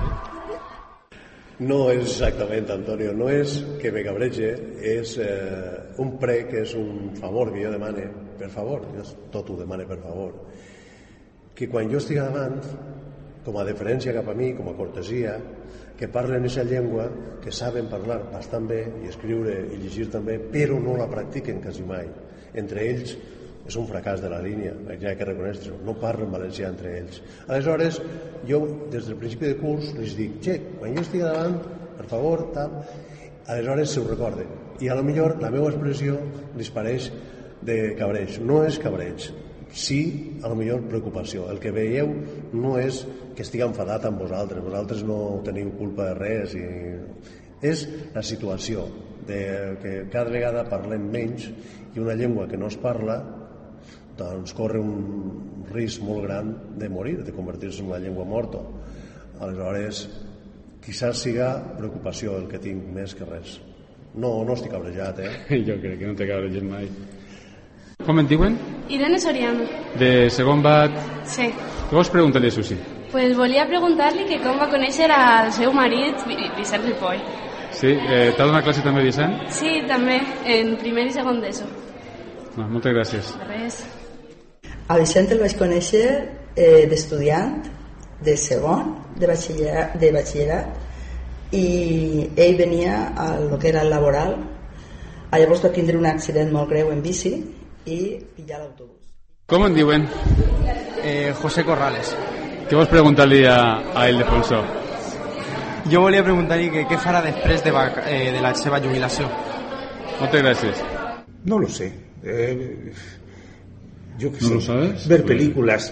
No és exactament, Antonio, no és que me cabrege, és un prec, és un favor que jo demane, per favor, jo tot ho demane per favor, que quan jo estic davant, com a deferència cap a mi, com a cortesia, que parlen aquesta llengua, que saben parlar bastant bé i escriure i llegir també, però no la practiquen quasi mai. Entre ells és un fracàs de la línia, ja que reconèixer-ho, no parlen valencià entre ells. Aleshores, jo des del principi de curs els dic, quan jo estic davant, per favor, tal, aleshores se ho recorden. I a lo millor la meva expressió els pareix de cabreig. No és cabreig, sí, a lo millor preocupació. El que veieu no és que estigui enfadat amb vosaltres no teniu culpa de res, és la situació de que cada vegada parlem menys i una llengua que no es parla doncs corre un risc molt gran de morir, de convertir-se en una llengua morta. Aleshores, quizás siga preocupació el que tinc més que res. No estic cabrejat, Jo crec que no te cabreges mai. Com et diuen? Irene Soriano. De segon bat? Sí. Què vols preguntar-li a Susi? Pues volia preguntar-li que com va conèixer al seu marit, Vicent Ripoll. Sí, t'ha donat classe també Vicent? Sí, també, en primer i segon d'ESO. Moltes gràcies. De res. A Vicent el vaig conèixer d'estudiant, de segon, de batxillerat, i ell venia a lo que era el laboral. Llavors va tindre un accident molt greu en bici i pillar l'autobús. Com en diuen? José Corrales. Què vols preguntar-li a Ildefonso? Jo volia preguntar-li què farà després de la seva jubilació. Moltes gràcies. No lo sé. Yo que ¿No sé, lo sabes? ver películas,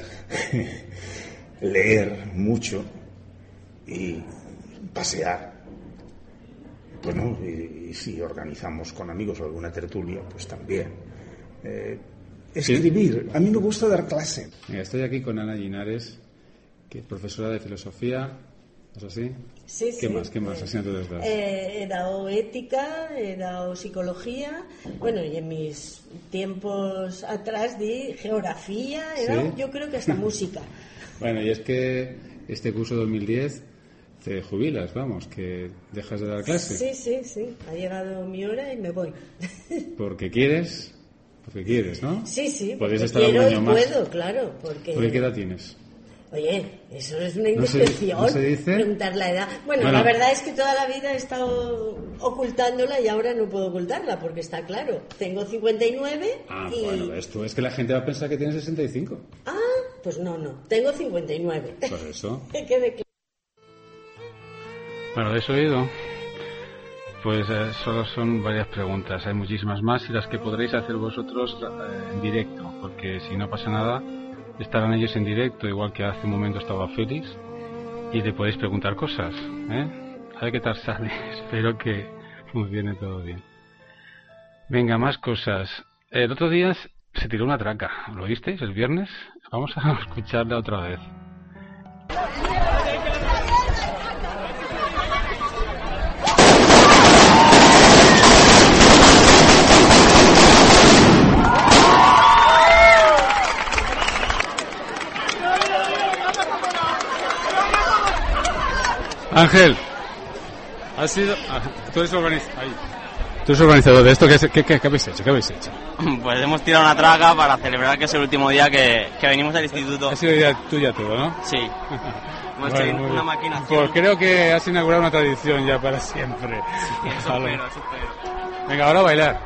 leer mucho y pasear. Bueno, y si organizamos con amigos alguna tertulia, pues también. Escribir. A mí me gusta dar clase. Mira, estoy aquí con Ana Linares, que es profesora de filosofía. ¿Es así? Sí, ¿Qué más asignaturas das? He dado ética, he dado psicología, bueno, y en mis tiempos atrás di geografía, he dado, yo creo que hasta música. Bueno, y es que este curso 2010 te jubilas, vamos, que dejas de dar clase. Sí, ha llegado mi hora y me voy. ¿Porque quieres? Porque quieres, ¿no? Sí, podéis porque estar quiero un año y más. puedo, claro. Porque ¿Qué edad tienes? Oye, eso es una indiscreción, ¿No se dice? preguntar la edad. Bueno, la verdad es que toda la vida he estado ocultándola y ahora no puedo ocultarla porque está claro. Tengo 59 y... Bueno, esto es que la gente va a pensar que tienes 65. Pues no, tengo 59. Por eso. Que quede claro. Bueno, ¿lo habéis oído? Pues solo son varias preguntas. Hay muchísimas más y las que podréis hacer vosotros en directo, porque si no pasa nada, estarán ellos en directo, igual que hace un momento estaba Félix, y le podéis preguntar cosas, A ver qué tal sale. Espero que funcione todo bien. Venga, más cosas. El otro día se tiró una traca, ¿lo visteis? El viernes. Vamos a escucharla otra vez. Ángel, ¿Has sido? Tú eres organizador de esto. ¿Qué habéis hecho? Pues hemos tirado una traga para celebrar que es el último día que venimos al instituto. Ha sido idea tuya todo, ¿no? Sí. Hemos hecho una maquinación. Pues creo que has inaugurado una tradición ya para siempre. Sí, eso espero. Venga, ahora a bailar.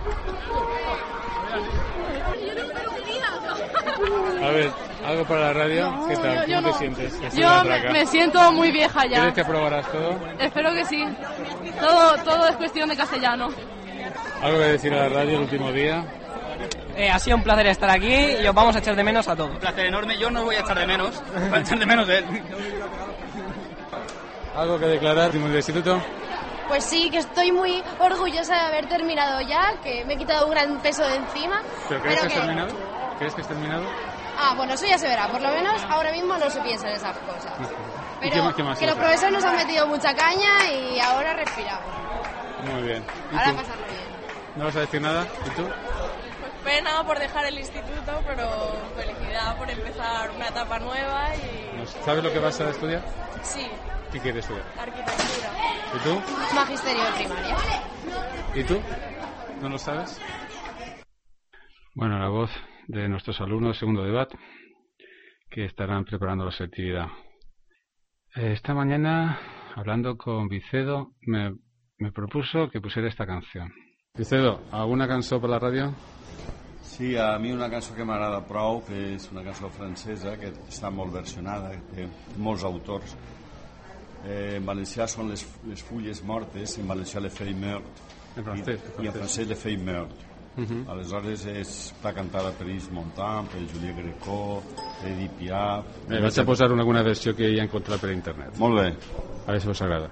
A ver, ¿algo para la radio? ¿Qué tal? ¿Cómo te sientes? Yo me siento muy vieja ya. ¿Quieres que aprobarás todo? Espero que sí. Todo es cuestión de castellano. ¿Algo que decir a la radio el último día? Ha sido un placer estar aquí y os vamos a echar de menos a todos. Un placer enorme, yo no os voy a echar de menos, voy a echar de menos de él. ¿Algo que declarar del instituto? Pues sí, que estoy muy orgullosa de haber terminado ya, que me he quitado un gran peso de encima. ¿Pero crees que has terminado? ¿Crees que has terminado? Bueno, eso ya se verá, por lo menos ahora mismo no se piensa en esas cosas. Pero ¿Qué más que los profesores nos han metido mucha caña y ahora respiramos. Muy bien. Ahora pasarlo bien. ¿No vas a decir nada? ¿Y tú? Pues pena por dejar el instituto, pero felicidad por empezar una etapa nueva y... ¿Sabes lo que vas a estudiar? Sí. ¿Qué quieres estudiar? Arquitectura. ¿Y tú? Magisterio de primaria. ¿Y tú? ¿No lo sabes? Bueno, la voz de nuestros alumnos de segundo debate que estarán preparando la selectividad. Esta mañana, hablando con Vicedo, me propuso que pusiera esta canción. Vicedo, ¿alguna cançó per la ràdio? Sí, a mi una cançó que m'agrada prou, que és una cançó francesa, que està molt versionada, té molts autors. En valencià són les fulles mortes, en valencià les feuilles mortes, i en francès les feuilles mortes. Aleshores està cantada per Yves Montand, per Juliette Gréco, Edith Piaf... Vaig a posar alguna versió que ja he encontrat per internet. Molt bé. A veure si us agrada.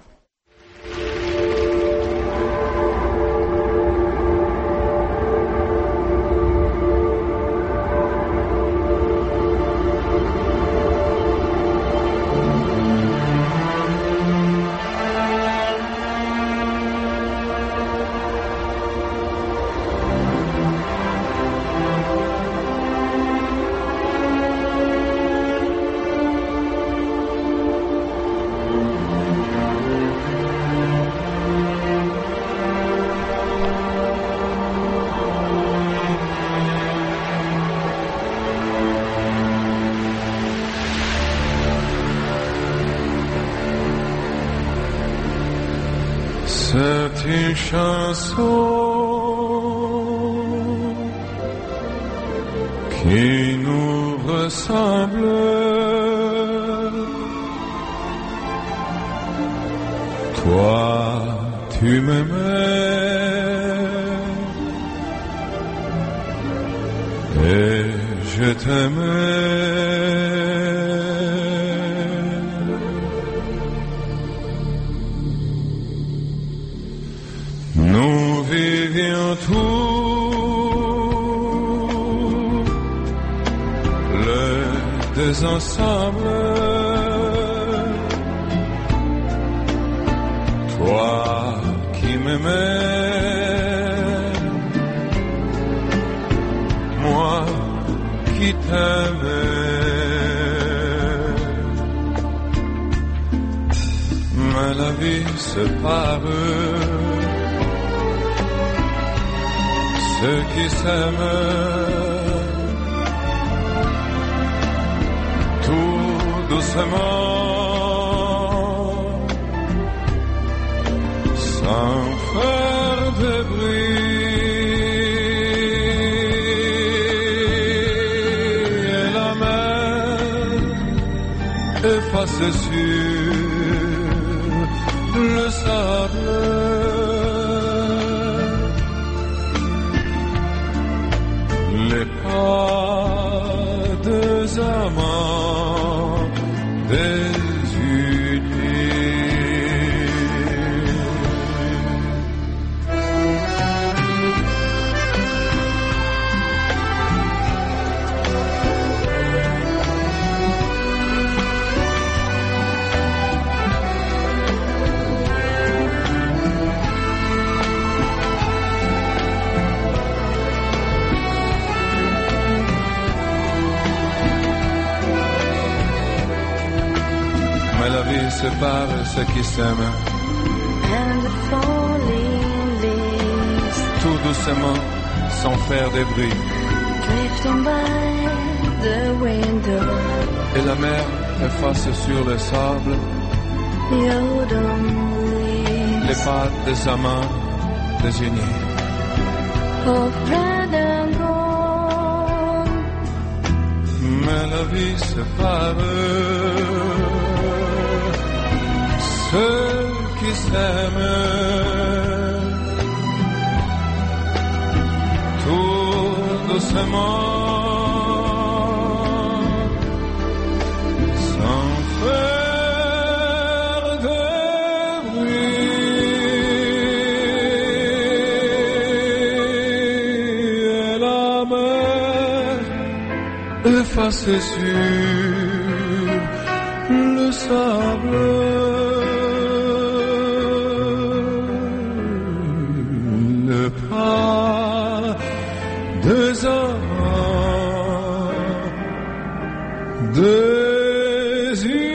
C'est une chanson qui nous ressemble. Toi, tu m'aimais et je t'aimais. Nous vivions tous les deux ensemble. Toi qui m'aimais, moi qui t'aimais. Mais la vie sépare ceux qui s'aiment. Tout doucement, sans faire de bruit, et la mer efface sur le sable. Les pas des amants désunis. Mais la vie sépare ceux qui s'aiment. and the falling leaves. Tout doucement, sans faire de bruit. Drifting by the window. Et la mer efface sur le sable les pas des amants désunis. Of red and gold. Mais la vie sépare ceux qui s'aiment. Tout doucement. Effacé sur le sable, le pas des amants désunis.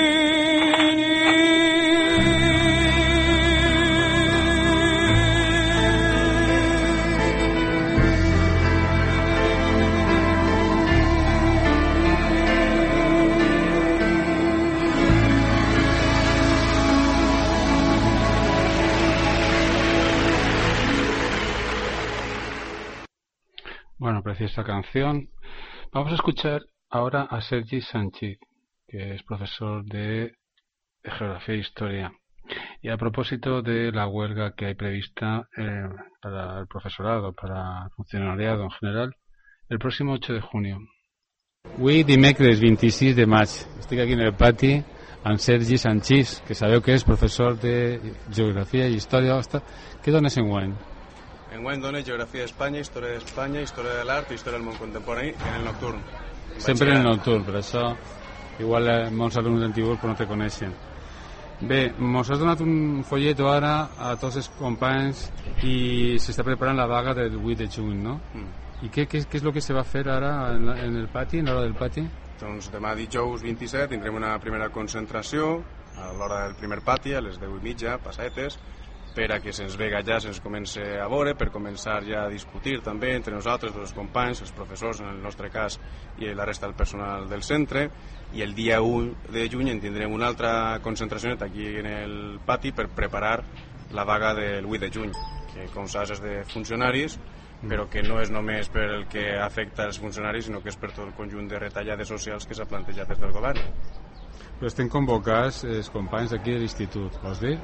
Bueno, preciosa canción. Vamos a escuchar ahora a Sergi Sánchez, que es profesor de Geografía e Historia. Y a propósito de la huelga que hay prevista para el profesorado, para el funcionariado en general, el próximo 8 de junio. Avui, dimecres 26 de maig, estic aquí en el pati amb Sergi Sánchez, que sabeu que és professor de Geografia i Història. Què dones enguany? Enguany dona Geografia d'Espanya, Història de l'Art i Història del món contemporani en el nocturn. Sempre en el nocturn, per això igual molts alumnes antiguos no te coneixen. Bé, mos has donat un folleto ara a tots els companys i s'està preparant la vaga del 8 de juny, no? I què és el que se va fer ara en el pati, en l'hora del pati? Doncs demà dijous 27 tindrem una primera concentració a l'hora del primer pati, a les 10:30, passetes, per a que se'ns vega ja, se'ns comença a veure, per començar ja a discutir també entre nosaltres, els companys, els professors en el nostre cas i la resta del personal del centre, i el dia 1 de juny en tindrem una altra concentració aquí en el pati per preparar la vaga del 8 de juny, que com saps és de funcionaris, però que no és només per el que afecta els funcionaris, sinó que és per tot el conjunt de retallades socials que s'ha plantejat des del govern. Però estem convocats els companys d'aquí de l'institut, vols dir?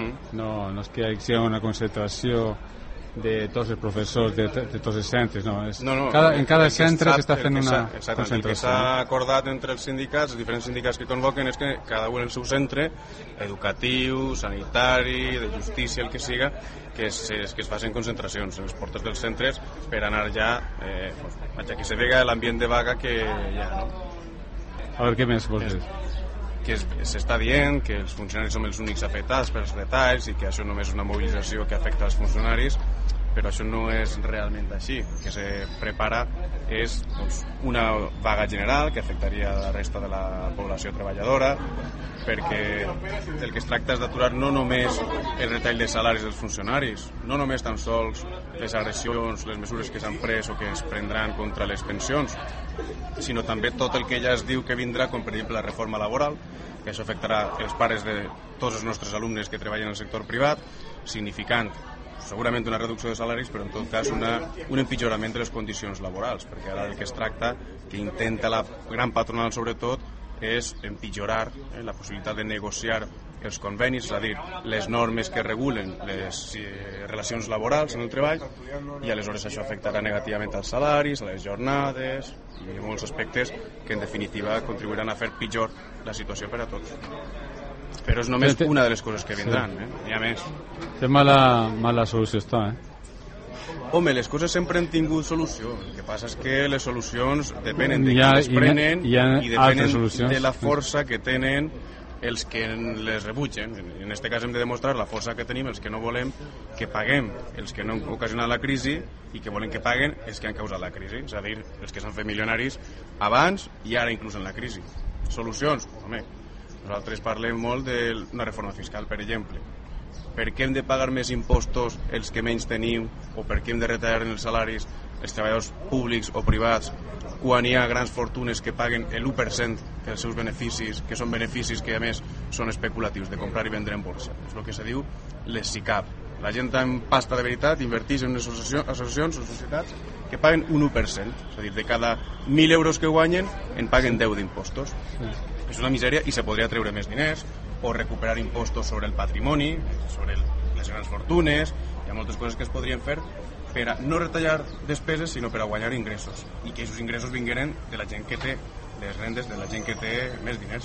No és que hi hagi una concentració de tots els professors de tots els centres, no. En cada centre s'està fent una concentració. El que s'ha acordat entre els sindicats, els diferents sindicats que convoquen, és que cada un en el seu centre, educatiu, sanitari, de justícia, el que siga, que es facin concentracions en les portes dels centres per anar ja, que se vega l'ambient de vaga que hi ha, no? A veure, què més vols dir? Que s'està dient que els funcionaris som els únics afectats pels retalls i que això només és una mobilització que afecta els funcionaris, però això no és realment així. El que se prepara és una vaga general que afectaria la resta de la població treballadora, perquè el que es tracta és d'aturar no només el retall de salaris dels funcionaris, no només tan sols les agressions, les mesures que s'han pres o que es prendran contra les pensions, sinó també tot el que ja es diu que vindrà, com per exemple la reforma laboral, que això afectarà els pares de tots els nostres alumnes que treballen en el sector privat, significant segurament una reducció de salaris, però en tot cas un empitjorament de les condicions laborals, perquè ara el que es tracta, que intenta la gran patronal sobretot, és empitjorar la possibilitat de negociar els convenis, és a dir, les normes que regulen les relacions laborals en el treball, i aleshores això afectarà negativament als salaris, a les jornades i a molts aspectes que en definitiva contribuiran a fer pitjor la situació per a tots. Però és només una de les coses que vindran, n'hi ha més. Que mala solució està, Home, les coses sempre han tingut solució. El que passa és que les solucions depenen de qui les prenen i depenen de la força que tenen els que les rebutgen. En aquest cas hem de demostrar la força que tenim els que no volem que paguem els que no han ocasionat la crisi i que volen que paguen els que han causat la crisi, és a dir, els que s'han fet milionaris abans i ara inclús en la crisi. Solucions? Home, nosaltres parlem molt d'una reforma fiscal, per exemple. per què hem de pagar més impostos els que menys tenim, o per què hem de retallar en els salaris els treballadors públics o privats, quan hi ha grans fortunes que paguen l'1% dels seus beneficis, que són beneficis que a més són especulatius, de comprar i vendre en borsa. És el que se diu les SICAV. La gent amb pasta de veritat inverteix en unes associacions o societats que paguen un 1%, és a dir, de cada 1.000 euros que guanyen en paguen 10 d'impostos. És una misèria i se podria treure més diners o recuperar impostos sobre el patrimoni, sobre les grans fortunes. Hi ha moltes coses que es podrien fer per a no retallar despeses, sinó per a guanyar ingressos, i que aquests ingressos vingueren de la gent que té les rendes, de la gent que té més diners.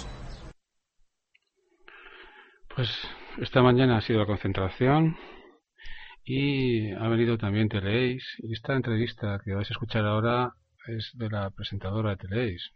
Pues esta mañana ha sido la concentración y ha venido también Teleis, y esta entrevista que vais a escuchar ahora es de la presentadora de Teleis.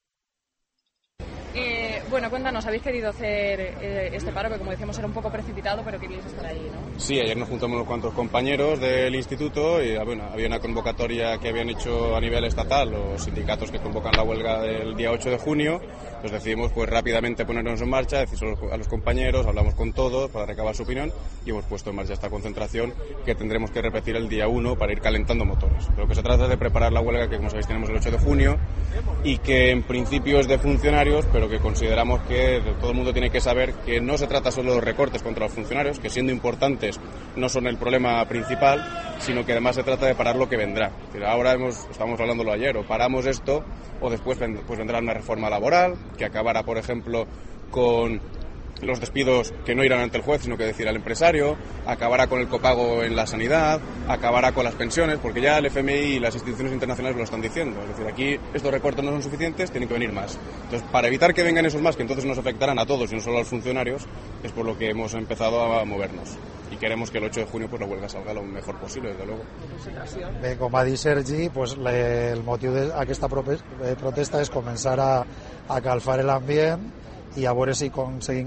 Bueno, cuéntanos, habéis querido hacer este paro que, como decíamos, era un poco precipitado, pero queríais estar ahí, ¿no? Sí, ayer nos juntamos unos cuantos compañeros del instituto y bueno, había una convocatoria que habían hecho a nivel estatal los sindicatos que convocan la huelga del día 8 de junio. Pues decidimos pues rápidamente ponernos en marcha, decir a los compañeros, hablamos con todos para recabar su opinión y hemos puesto en marcha esta concentración que tendremos que repetir el día 1 para ir calentando motores. Lo que se trata es de preparar la huelga que, como sabéis, tenemos el 8 de junio y que en principio es de funcionarios, pero que consideramos que todo el mundo tiene que saber que no se trata solo de recortes contra los funcionarios, que siendo importantes no son el problema principal, sino que además se trata de parar lo que vendrá. Ahora estamos hablándolo ayer, o paramos esto o después pues vendrá una reforma laboral que acabará, por ejemplo, con los despidos que no irán ante el juez, sino que decirá el empresario, acabará con el copago en la sanidad, acabará con las pensiones, porque ya el FMI y las instituciones internacionales lo están diciendo. Es decir, aquí estos recortes no son suficientes, tienen que venir más. Entonces, para evitar que vengan esos más, que entonces nos afectarán a todos y no solo a los funcionarios, es por lo que hemos empezado a movernos. Y queremos que el 8 de junio pues, la huelga salga lo mejor posible, desde luego. Bé, com ha dit Sergi, pues, el motiu d'aquesta protesta és començar a calfar l'ambient i a veure si aconseguim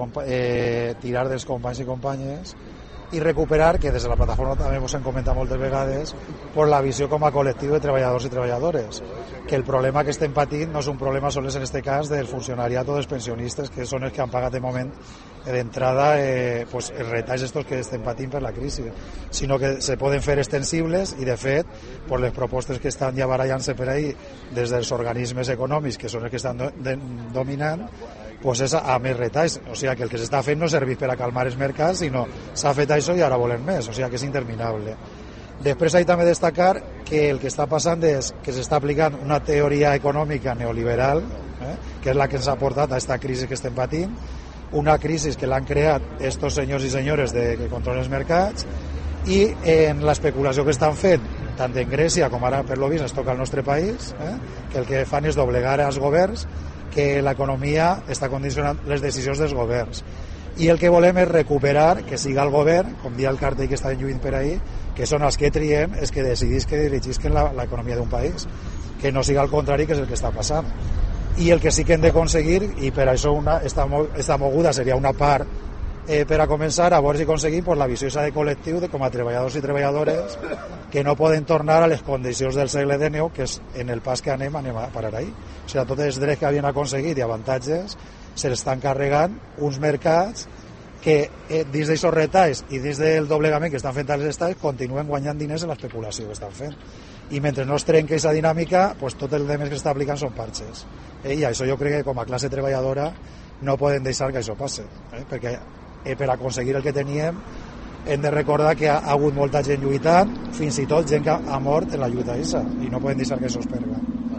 tirar dels companys i companyes i recuperar, que des de la plataforma també us hem comentat moltes vegades, per la visió com a col·lectiu de treballadors i treballadores, que el problema que estem patint no és un problema sols en aquest cas del funcionariat o dels pensionistes, que són els que han pagat de moment d'entrada pues, els retalls estos que estem patint per la crisi, sinó que se poden fer extensibles i de fet pues, les propostes que estan ja barallant-se per ahí des dels organismes econòmics que són els que estan dominant pues és a més retalls, o sigui que el que s'està fent no serveix per a calmar els mercats, sinó s'ha fet això i ara volen més, o sigui que és interminable. Després hay també destacar que el que està passant és que s'està aplicant una teoria econòmica neoliberal, que és la que ens ha portat a aquesta crisi que estem patint, una crisi que l'han creat estos senyors i senyores que controlen els mercats, i en l'especulació que estan fent, tant en Grècia com ara per lo vist es toca al nostre país, que el que fan és doblegar als governs, que l'economia està condicionant les decisions dels governs. I el que volem és recuperar, que siga el govern, com dia el cartell que està lluint per ahí, que són els que triem, els que decidisc que dirigisquen l'economia d'un país, que no siga el contrari, que és el que està passant. I el que sí que hem d'aconseguir, i per això esta moguda seria una part per a començar a veure si aconseguim pues, la visió de col·lectiu com a treballadors i treballadores que no poden tornar a les condicions del segle XIX, que és en el pas que anem a parar ahí. O sigui, tots els drets que havien aconseguit i avantatges se l'estan carregant uns mercats que dins d'aixòs retalls i dins del doblegament que estan fent als estats continuen guanyant diners en l'especulació que estan fent. I mentre no es trenqui aquesta dinàmica, pues, tot el que s'està aplicant són parxes. I això jo crec que com a classe treballadora no podem deixar que això passi, perquè per aconseguir el que teníem hem de recordar que ha hagut molta gent lluitant, fins i tot gent que ha mort en la lluita aquesta, i no podem deixar que això es perga.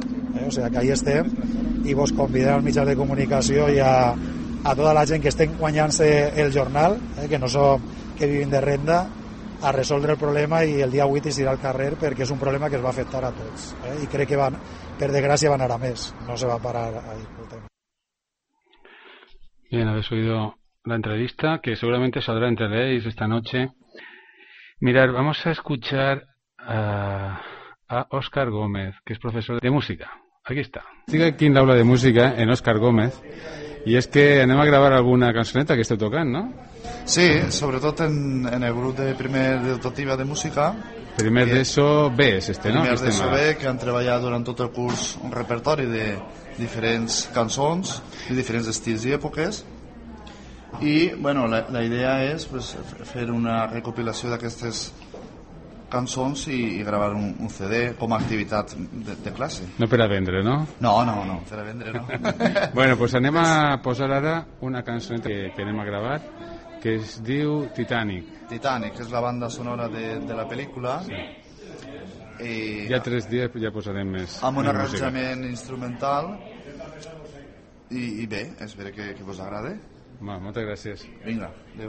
O sigui que ahí estem i vos convidem als mitjans de comunicació i a tota la gent que estem guanyant-se el jornal, que no som que vivim de renda, a resoldre el problema i el dia 8 s'irà al carrer perquè és un problema que es va afectar a tots. I crec que per desgràcia va anar a més, no se va parar ahí el tema. Bien, habéis oído la entrevista que seguramente saldrá en Teleis esta noche. Mirad, vamos a escuchar a Óscar Gómez, que es profesor de música. Aquí está. Sigue aquí en l'aula de música, en Óscar Gómez, i és que anem a gravar alguna cançoneta que esteu tocant, no? Sí, sobretot en el grup de primer d'optativa de música. Primer d'ESO B és no? Primer d'ESO B, que han treballat durant tot el curs un repertori de diferents cançons, de diferents estils i èpoques. I, bueno, la idea és pues, fer una recopilació d'aquestes cançons i gravar un CD com a activitat de classe. No per a vendre, no? No, per a vendre no. Bueno, pues anem a posar ara una cançoneta que anem a gravar que es diu Titanic. Titanic, és la banda sonora de la pel·lícula. Sí. Ja 3 dies ja posarem més. Amb un arranjament instrumental i bé, espero que vos agrade. Moltes gràcies. Vinga, adeu.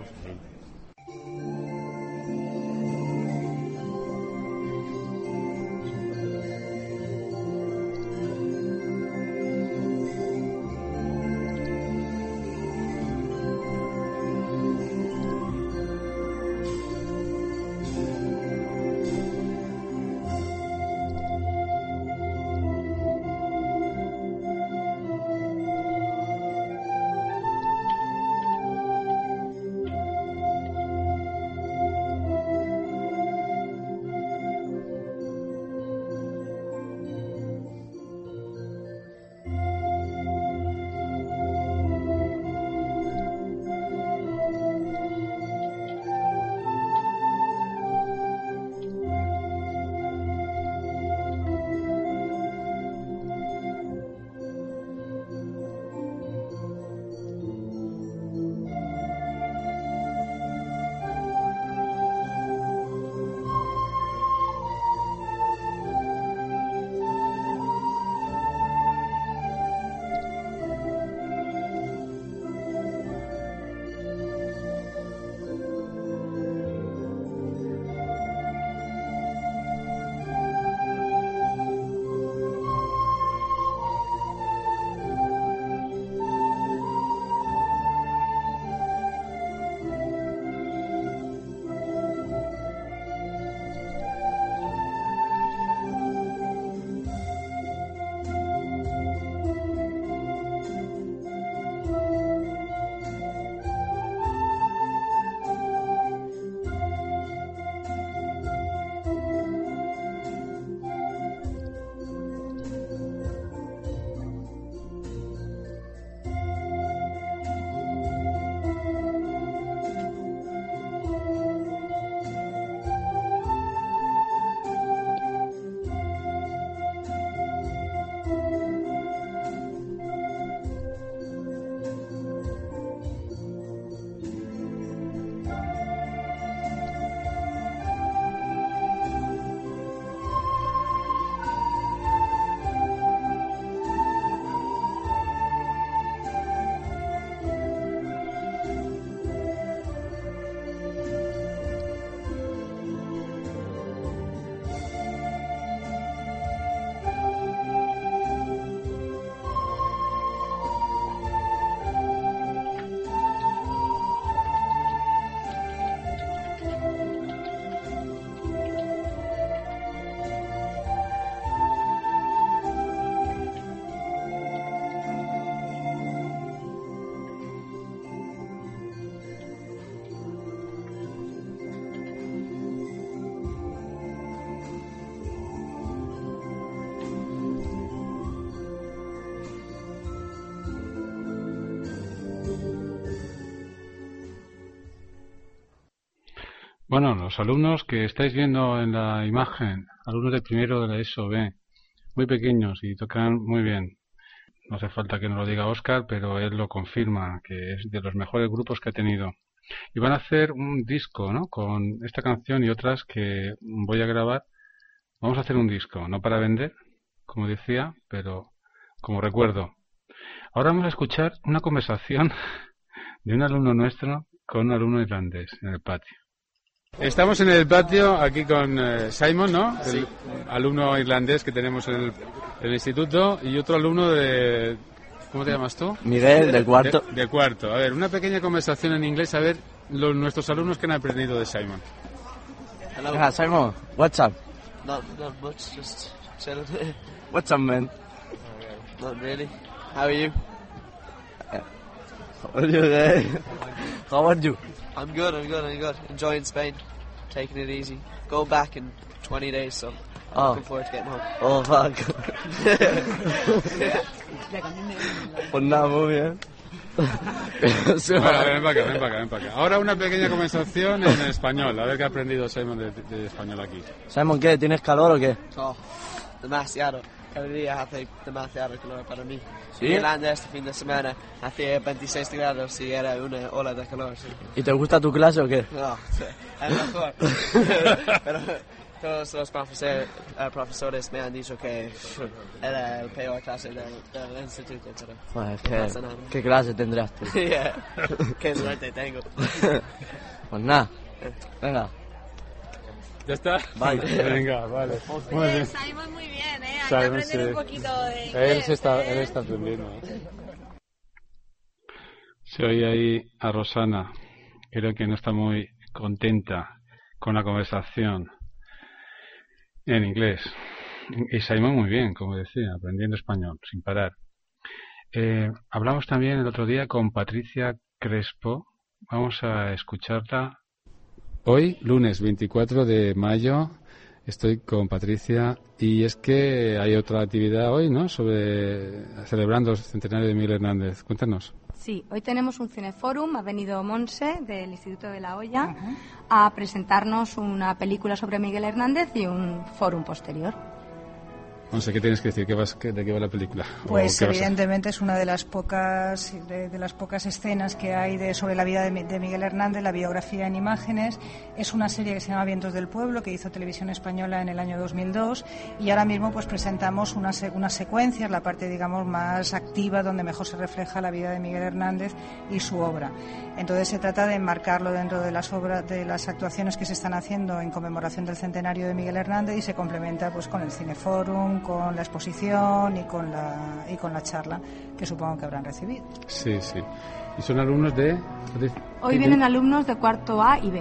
Bueno, los alumnos que estáis viendo en la imagen, alumnos de primero de la ESO B, muy pequeños y tocan muy bien. No hace falta que nos lo diga Óscar, pero él lo confirma, que es de los mejores grupos que ha tenido. Y van a hacer un disco, ¿no? Con esta canción y otras que voy a grabar. Vamos a hacer un disco, no para vender, como decía, pero como recuerdo. Ahora vamos a escuchar una conversación de un alumno nuestro con un alumno irlandés en el patio. Estamos en el patio aquí con Simon, ¿no? Sí. El alumno irlandés que tenemos en el instituto, y otro alumno de... ¿Cómo te llamas tú? Miguel, del cuarto. De cuarto. A ver, una pequeña conversación en inglés, a ver nuestros alumnos que han aprendido de Simon. Hello. Yeah, Simon, what's up? Not much, just chilling. What's up, man? Not really. How are you? How are you? I'm good. Enjoying Spain. Taking it easy. Go back in 20 days, so I'm looking forward to getting home. Oh, fuck. Pues nada, muy bien. Bueno, ven para acá. Ahora una pequeña conversación en español. A ver qué ha aprendido Simon de español aquí. Simon, ¿qué? ¿Tienes calor o qué? Oh, demasiado. Cada día hace demasiado calor para mí. ¿Sí? En Irlanda este fin de semana hacía 26 grados y era una ola de calor. Sí. ¿Y te gusta tu clase o qué? No, es mejor. Pero todos los profesores me han dicho que era el peor clase del instituto. Pero ¿Qué clase tendrás tú? Yeah. Qué suerte tengo. Pues nada, venga. ¿Ya está? Vale. Venga, vale. Muy bien. Simon muy bien, ¿eh? Hay Simon, que aprender sí. un poquito de inglés. Él está aprendiendo. Se oye ahí a Rosana. Creo que no está muy contenta con la conversación en inglés. Y Simon muy bien, como decía, aprendiendo español, sin parar. Hablamos también el otro día con Patricia Crespo. Vamos a escucharla. Hoy, lunes 24 de mayo, estoy con Patricia y es que hay otra actividad hoy, ¿no? Celebrando el centenario de Miguel Hernández. Cuéntanos. Sí, hoy tenemos un cineforum. Ha venido Monse del Instituto de la Hoya a presentarnos una película sobre Miguel Hernández y un fórum posterior. Monse, ¿qué tienes que decir? ¿De qué va la película? Pues evidentemente es una de las pocas escenas que hay sobre la vida de Miguel Hernández, la biografía en imágenes. Es una serie que se llama Vientos del Pueblo, que hizo Televisión Española en el año 2002, y ahora mismo pues presentamos unas secuencias, la parte digamos más activa, donde mejor se refleja la vida de Miguel Hernández y su obra. Entonces se trata de enmarcarlo dentro de las actuaciones que se están haciendo en conmemoración del centenario de Miguel Hernández, y se complementa pues con el cineforum, con la exposición y con la charla que supongo que habrán recibido. Sí. ¿Y son alumnos de...? Hoy vienen alumnos de cuarto A y B.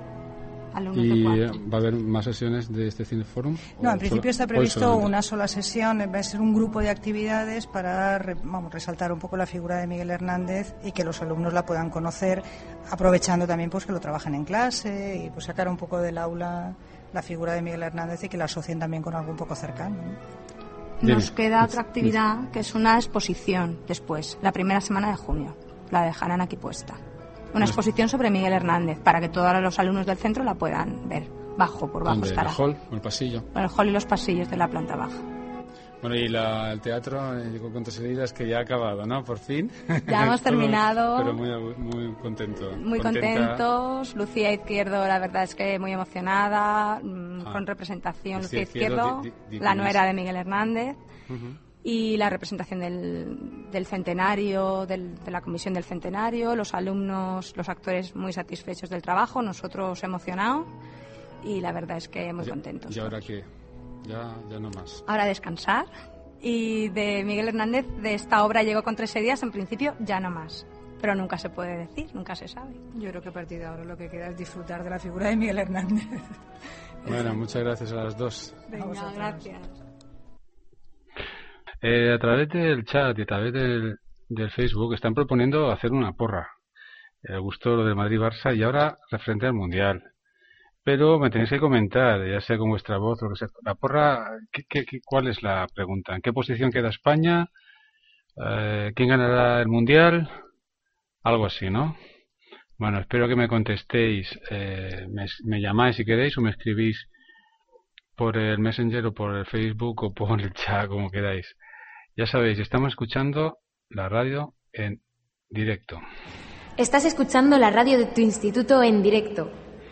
¿Y va a haber más sesiones de este cineforum? No, en principio está previsto una sola sesión. Va a ser un grupo de actividades para resaltar un poco la figura de Miguel Hernández y que los alumnos la puedan conocer, aprovechando también pues que lo trabajen en clase y pues sacar un poco del aula la figura de Miguel Hernández y que la asocien también con algo un poco cercano, ¿no? Nos queda otra actividad que es una exposición después, la primera semana de junio. La dejarán aquí puesta. Una exposición sobre Miguel Hernández para que todos los alumnos del centro la puedan ver. Por bajo estará. ¿El hall o el pasillo? El hall y los pasillos de la planta baja. Bueno, y el teatro, digo con tus heridas, que ya ha acabado, ¿no? Por fin. Ya hemos terminado. Pero muy contento. Muy contentos. Lucía Izquierdo, la verdad es que muy emocionada, con representación. Lucía Izquierdo, la nuera de Miguel Hernández. Y la representación del centenario, de la comisión del centenario, los alumnos, los actores muy satisfechos del trabajo, nosotros emocionados, y la verdad es que muy contentos. ¿Y ahora qué? Ya no más. Ahora descansar. Y de Miguel Hernández, de esta obra llegó con 13 días, en principio ya no más. Pero nunca se puede decir, nunca se sabe. Yo creo que a partir de ahora lo que queda es disfrutar de la figura de Miguel Hernández. Bueno, muchas gracias a las dos. Venga, gracias. A través del chat y a través del Facebook están proponiendo hacer una porra. Gustó lo del Madrid-Barça y ahora referente al Mundial. Pero me tenéis que comentar, ya sea con vuestra voz o lo que sea. La porra, ¿cuál es la pregunta? ¿En qué posición queda España? ¿Quién ganará el Mundial? Algo así, ¿no? Bueno, espero que me contestéis. Me llamáis si queréis o me escribís por el Messenger o por el Facebook o por el chat, como queráis. Ya sabéis, estamos escuchando la radio en directo. Estás escuchando la radio de tu instituto en directo.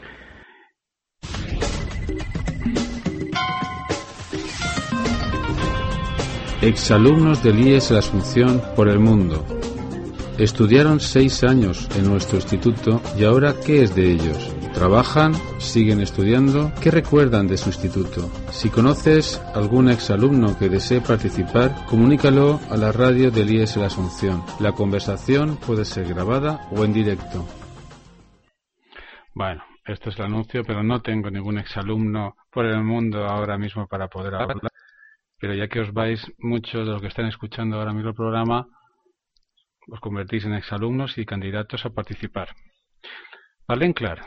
Exalumnos del IES La Asunción por el mundo. Estudiaron 6 años en nuestro instituto y ahora, ¿qué es de ellos? ¿Trabajan? ¿Siguen estudiando? ¿Qué recuerdan de su instituto? Si conoces algún exalumno que desee participar, comunícalo a la radio del IES La Asunción. La conversación puede ser grabada o en directo. Bueno, esto es el anuncio, pero no tengo ningún exalumno por el mundo ahora mismo para poder hablar. Pero ya que os vais, muchos de los que están escuchando ahora mismo el programa, os convertís en exalumnos y candidatos a participar. Parlem clar.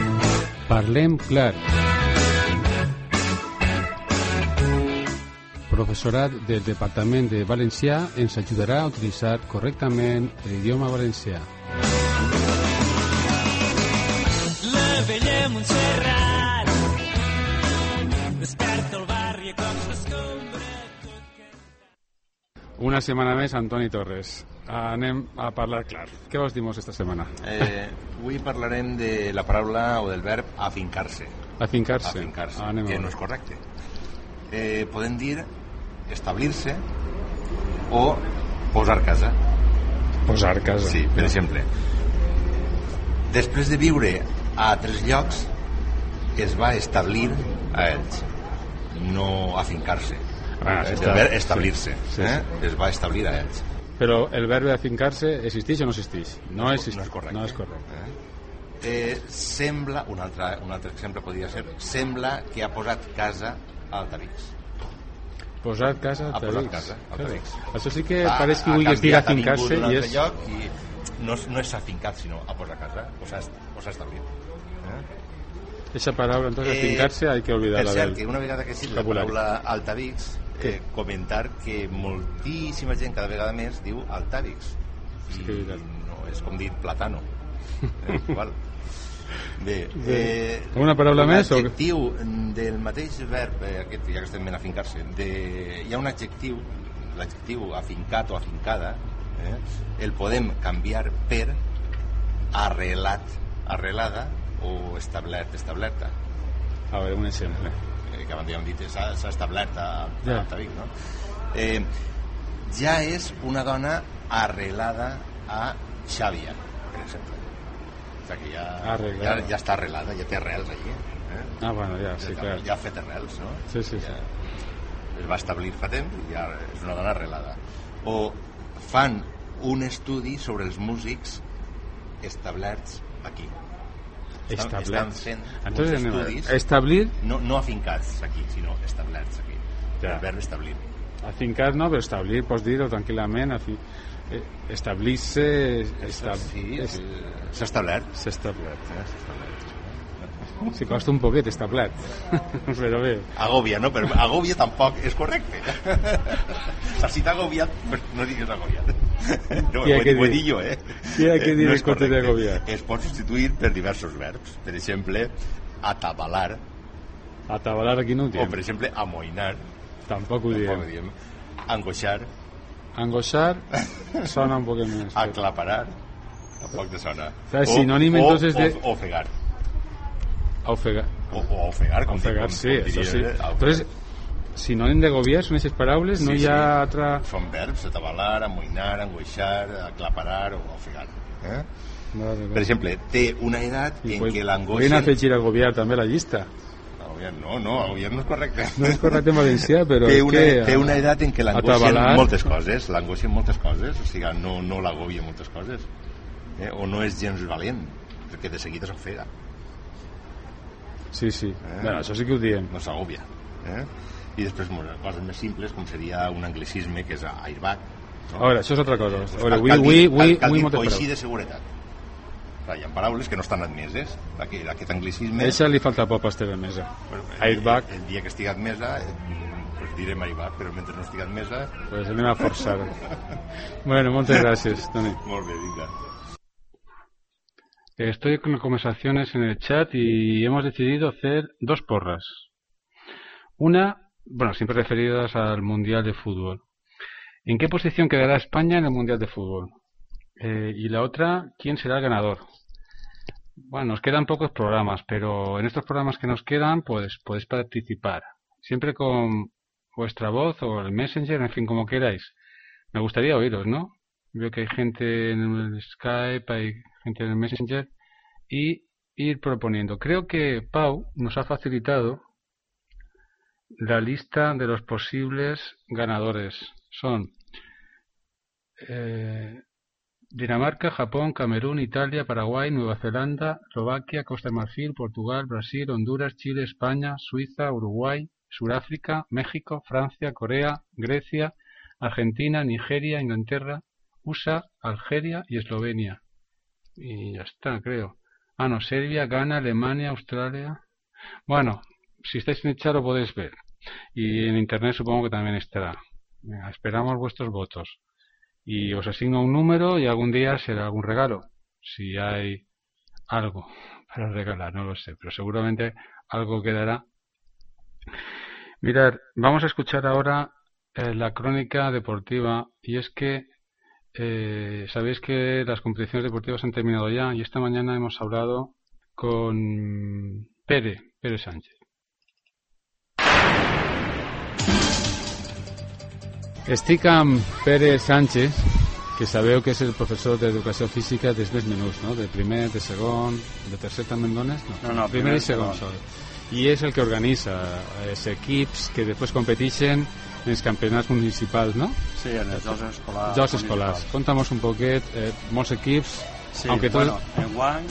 Parlem clar. professorat del Departament de Valencià ens ajudarà a utilitzar correctament l'idioma valencià. La vella Montserrat desperta el barri com s'escombra. Una setmana més, Antoni Torres. Anem a parlar clar. Què vols dir-nos esta setmana? Avui parlarem de la paraula o del verb afincar-se. Afincar-se. Que no és correcte. Podem dir establir-se o posar casa. Posar casa. Sí, per exemple. Després de viure a 3 llocs, es va establir a ells. No afincar-se. El verb establir-se. Sí. Es va establir a ells. Però el verb afincar-se existeix o no existeix? No és correcte. No és correcte. Sembla, un altre exemple podria ser, sembla que ha posat casa a Altavix. Posat casa a Altavix. Això sí que pareix que vulguis dir afincar-se i és... lloc i no és afincat, sinó a posar casa, o s'ha establit. Esa palabra, entonces, afincar-se, hay que olvidarla. Per cert, que una vegada que sí, la paraula Altavix, comentar que moltíssima gent cada vegada més diu Altavix. I no és com dir platano. Igual. Bé, una paraula més? Un adjectiu del mateix verb, aquest, ja que estem en afincar-se, hi ha un adjectiu, l'adjectiu afincat o afincada, el podem canviar per arrelat, arrelada, o establert, establerta. A veure, un exemple. Que abans ja hem dit, s'ha establert a Altavix, no? Ja és una dona arrelada a Xàbia, per exemple. O sigui que ja està arrelada, ja té arrels allí. Bueno, ja, sí, clar. Ja ha fet arrels, no? Sí. Es va establir fa temps i ja és una dona arrelada. O fan un estudi sobre els músics establerts aquí. Estan fent uns estudis establir no afincats aquí, sinó establerts aquí. El verb establir. Afincar no, però establir pots dir-ho tranquil·lament. Establir-se s'ha establert. S'ha establert. Sí, costa un poquet establert. Però bé. Agòbia, no? Però agòbia tampoc és correcte. Si t'ha agobiat, no digues agobiat. No, ho he dit jo, Què ha que dir el corte d'agobiar? Es pot substituir per diversos verbs. Per exemple, atabalar. Atabalar aquí no ho diem. O, per exemple, amoïnar. Tampoc ho diem. Angoixar. Angoixar sona un poc més. Aclaparar. Tampoc te sona. Sinònim, entonces, de... Ofegar. Ofegar. O ofegar. Ofegar, sí, això sí. Entonces, sinònim de gobiar són aquestes paraules, no hi ha altra... Són verbs, atabalar, amoïnar, angoixar, aclaparar o ofegar. Per exemple, té una edat en què l'angoixa... Podem afegir agobiar també a la llista. Agobiar no és correcte. No és correcte en valencià, però té una edat en què l'angoixa en moltes coses, o sigui, no l'agobia en moltes coses. O no és gens valent, perquè de seguida s'ofega. Sí. Bueno, això sí que ho diem. No s'agobia. I després coses més simples, com seria un anglicisme, que és airbag. A veure, això és altra cosa. Cal dir coixí de seguretat. Hi ha paraules que no estan admeses. Aquest anglicisme... A això li falta poc per estar admesa. Airbag. El dia que estigui admesa, direm airbag, però mentre no estigui admesa... Pues anem a forçar. Bueno, moltes gràcies, Toni. Molt bé, vinga. Estoy con conversaciones en el chat y hemos decidido hacer 2 porras. Una, siempre referidas al Mundial de Fútbol. ¿En qué posición quedará España en el Mundial de Fútbol? Y la otra, ¿quién será el ganador? Bueno, nos quedan pocos programas, pero en estos programas que nos quedan, pues podéis participar. Siempre con vuestra voz o el Messenger, en fin, como queráis. Me gustaría oíros, ¿no? Veo que hay gente en el Skype, hay gente en el Messenger, y ir proponiendo. Creo que Pau nos ha facilitado la lista de los posibles ganadores. Son Dinamarca, Japón, Camerún, Italia, Paraguay, Nueva Zelanda, Eslovaquia, Costa de Marfil, Portugal, Brasil, Honduras, Chile, España, Suiza, Uruguay, Sudáfrica, México, Francia, Corea, Grecia, Argentina, Nigeria, Inglaterra, USA, Algeria y Eslovenia. Y ya está, creo. Serbia, Ghana, Alemania, Australia. Bueno, si estáis en el chat lo podéis ver. Y en internet supongo que también estará. Venga, esperamos vuestros votos. Y os asigno un número y algún día será algún regalo. Si hay algo para regalar, no lo sé, pero seguramente algo quedará. Mirad, vamos a escuchar ahora la crónica deportiva, y es que sabéis que las competiciones deportivas han terminado ya, y esta mañana hemos hablado con Pere Sánchez. Estic amb Pere Sánchez, que sabeu que és el professor d'Educació Física dels més menuts, no? De primer, de segon, de tercer també en dones? No, primer i segon. I és el que organitza els equips que després competeixen en els campionats municipals, no? Sí, en els Jocs Escolars. Jocs Escolars. Conta'm un poquet, molts equips... Sí, bueno, enguany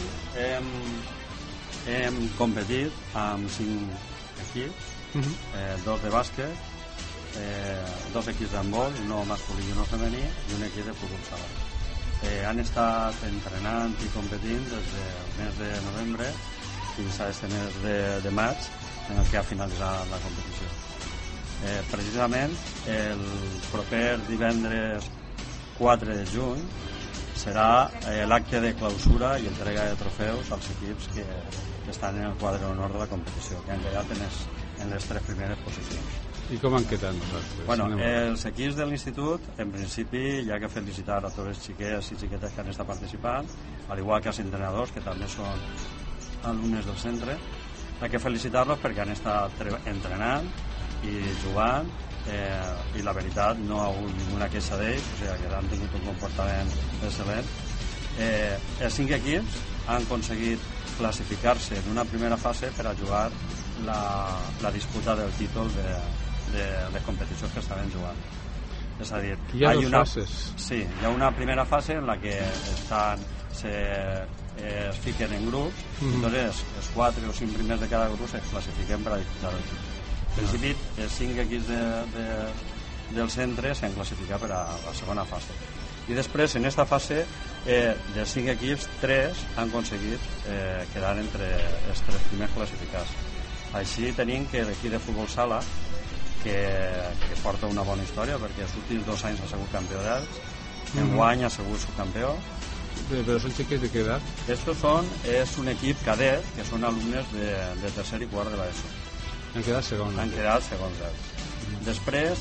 hem competit amb 5 equips, 2 de bàsquet, 2 equips d'handbol, uno masculí i uno femení, i un equip de futbol sala. Han estat entrenant i competint des del mes de novembre fins a este mes de maig, en el que ha finalitzat la competició. Precisament el proper divendres 4 de juny serà l'acte de clausura i entrega de trofeus als equips que estan en el quadre d'honor de la competició, que han quedat en les 3 primeres posicions. I com han quedat nosaltres? Bueno, els equips de l'institut, en principi, hi ha que felicitar a tots els xiquets i xiquetes que han estat participant, al igual que els entrenadors, que també són alumnes del centre. Hay que felicitar-los perquè han estat entrenant i jugant, i la veritat no ha hagut ninguna queixa d'ells, o sigui que han tingut un comportament excel·lent. Els 5 equips han aconseguit classificar-se en una primera fase per a jugar la disputa del títol de les competicions que estaven jugant. És a dir, hi ha dues fases. Sí, hi ha una primera fase en la que es fiquen en grups, entonces els 4 o 5 primers de cada grup se classifiquen per a disputar el títol. En principi, els 5 equips del centre s'han classificat per a la segona fase. I després, en aquesta fase, dels 5 equips, 3 han aconseguit quedar entre els 3 primers classificats. Així tenim que l'equip de futbol sala, que porta una bona història, perquè els últims 2 anys ha sigut campió d'Elx, enguany ha sigut subcampió. Però són xiquets de què edat? És un equip cadet, que són alumnes de tercer i quart de l'ESO. Han quedat segons. Han quedat segons d'Elx. Després,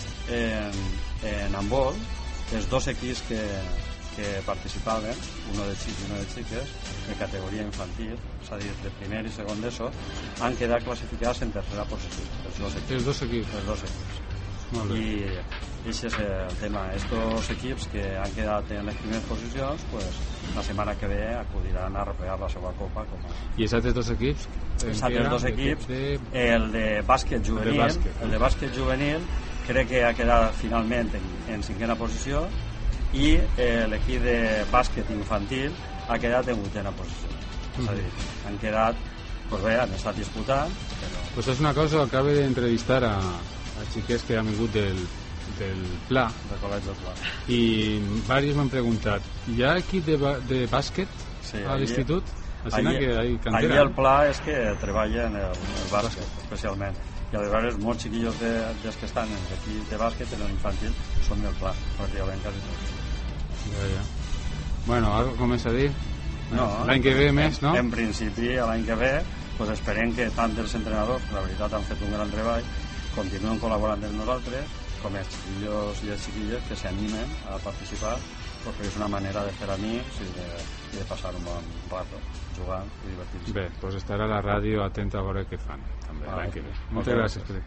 en handbol, els 2 equips que participaven, uno de xics i uno de xiques, de categoria infantil, és a dir, de primer i segon d'ESO, han quedat classificats en tercera posició. Els dos equips. I això és el tema. Estos equips que han quedat en les primeres posicions, pues, la setmana que ve acudiran a replegar la seva copa. I els altres 2 equips? Els altres 2 equips, el de bàsquet juvenil, crec que ha quedat finalment en 5a posició, i l'equip de bàsquet infantil ha quedat en 8a posició. És a dir, han quedat, pues bé, han estat disputant, però... Pues és una cosa, acabo d'entrevistar a xiquets que han vingut del Pla, del Col·legi del Pla, i diversos m'han preguntat, hi ha equip de bàsquet a l'institut? Allí el Pla és que treballa en el bàsquet, especialment, i a vegades molts xiquillos dels que estan en l'equip de bàsquet, en l'infantil, són del Pla, pràcticament quasi tots. Ja. Bueno, algo comença a dir? No, l'any que ve més, no? En principi, l'any que ve, pues esperem que tant els entrenadors, la veritat han fet un gran treball, continuen col·laborant amb nosaltres, com els xiquillos i les xiquilles que s'animen a participar, perquè és una manera de fer amics i de passar un bon rato jugant i divertir-se. Bé, doncs estarà a la ràdio atenta a veure què fan també l'any que ve. Muchas gracias.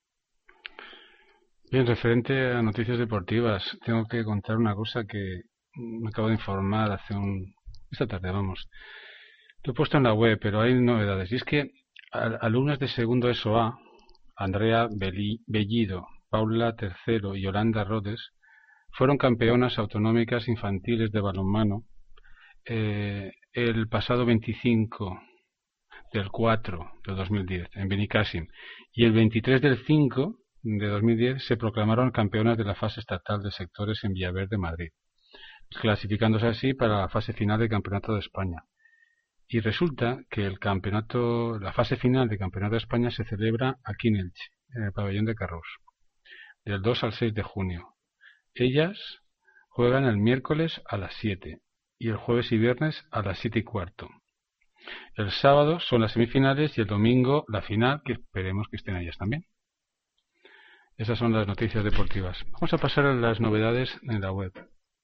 Bien, referente a noticias deportivas, tengo que contar una cosa que me acabo de informar esta tarde, vamos. Lo he puesto en la web, pero hay novedades. Y es que alumnas de segundo ESO A, Andrea Bellido, Paula Tercero y Yolanda Rodes, fueron campeonas autonómicas infantiles de balonmano el pasado 25 del 4 de 2010 en Benicàssim, y el 23 del 5 de 2010 se proclamaron campeonas de la fase estatal de sectores en Villaverde, Madrid, clasificándose así para la fase final del Campeonato de España. Y resulta que la fase final del Campeonato de España se celebra aquí en Elche, en el pabellón de Carrús, del 2 al 6 de junio. Ellas juegan el miércoles a las 7 y el jueves y viernes a las 7:15. El sábado son las semifinales y el domingo la final, que esperemos que estén ellas también. Esas son las noticias deportivas. Vamos a pasar a las novedades en la web.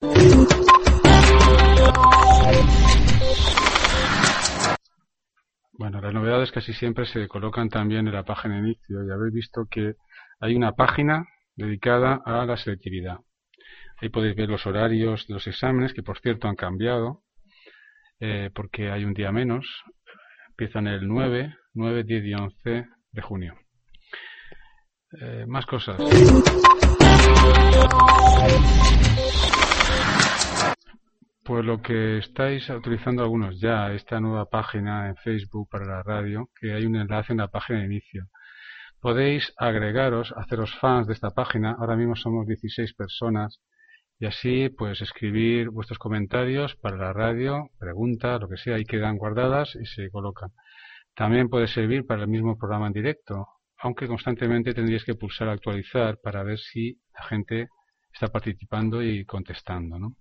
Bueno, las novedades casi siempre se colocan también en la página de inicio y habéis visto que hay una página dedicada a la selectividad. Ahí podéis ver los horarios de los exámenes, que por cierto han cambiado, porque hay un día menos. Empiezan el 9, 10 y 11 de junio. Más cosas. Pues lo que estáis utilizando algunos ya, esta nueva página en Facebook para la radio, que hay un enlace en la página de inicio. Podéis agregaros, haceros fans de esta página. Ahora mismo somos 16 personas y así pues escribir vuestros comentarios para la radio, preguntas, lo que sea, ahí quedan guardadas y se colocan. También puede servir para el mismo programa en directo, aunque constantemente tendríais que pulsar actualizar para ver si la gente está participando y contestando, ¿no?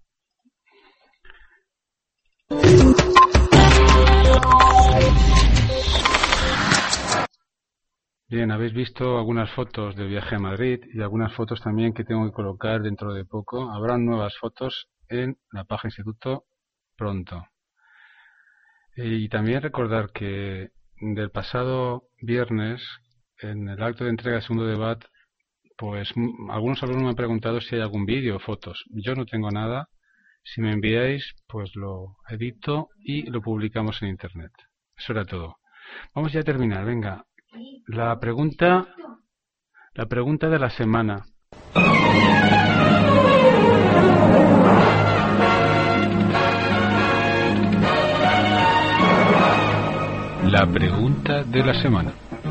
Bien, habéis visto algunas fotos del viaje a Madrid y algunas fotos también que tengo que colocar dentro de poco. Habrán nuevas fotos en la página Instituto pronto. Y también recordar que del pasado viernes, en el acto de entrega del segundo debate, pues algunos alumnos me han preguntado si hay algún vídeo o fotos. Yo no tengo nada. Si me enviáis, pues lo edito y lo publicamos en internet. Eso era todo. Vamos ya a terminar, venga. La pregunta de la semana. La pregunta de la semana.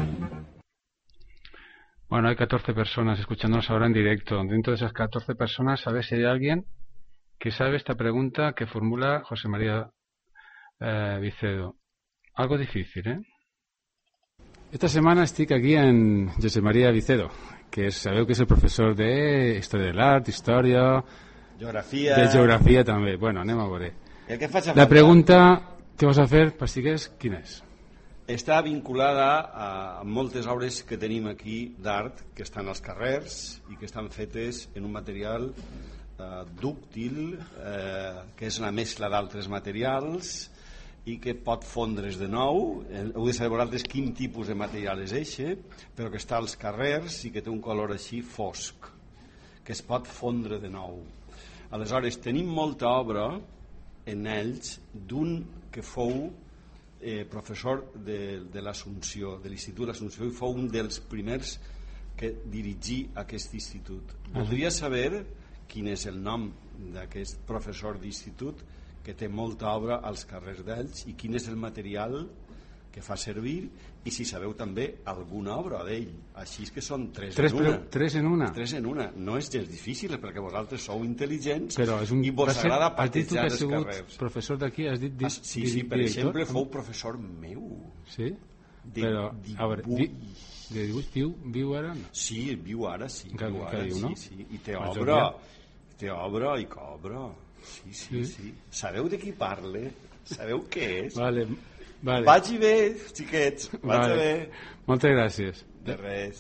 Bueno, hay 14 personas escuchándonos ahora en directo. Dentro de esas 14 personas, a ver si hay alguien que sabe esta pregunta que formula José María Vicedo. Algo difícil, ¿eh? Esta semana estic aquí en José María Vicedo, que sabeu que és el professor de Història de l'Art, Història... Geografia... De Geografia també. Bueno, anem a veure. El que faig la pregunta que vas a fer, Pastigués, quina és? Està vinculada a moltes obres que tenim aquí d'art, que estan als carrers i que estan fetes en un material dúctil, que és una mescla d'altres materials i que pot fondre's de nou. Heu de saber vosaltres quin tipus de material és eixe, però que està als carrers i que té un color així fosc, que es pot fondre de nou. Aleshores, tenim molta obra en ells d'un que fou professor de l'Assumpció, de l'Institut de l'Assumpció, i fou un dels primers que dirigí aquest institut. Voldria saber quin és el nom d'aquest professor d'institut que té molta obra als carrers d'ells i quin és el material que fa servir i si sabeu també alguna obra d'ell. Així que són tres en una. Tres en una? Tres en una. No és gens difícil perquè vosaltres sou intel·ligents i vos agrada passejar els carrers. carrers. Professor d'aquí, has dit sí, per exemple, fou professor meu. Sí? Però, a veure, de dibuix viu ara? Sí, viu ara, sí. I té obra i cobra. Sí. Sabeu de qui parle? Sabeu què és? Vale. Vagi bé, xiquets. Vagi bé. Muchas gracias. De res.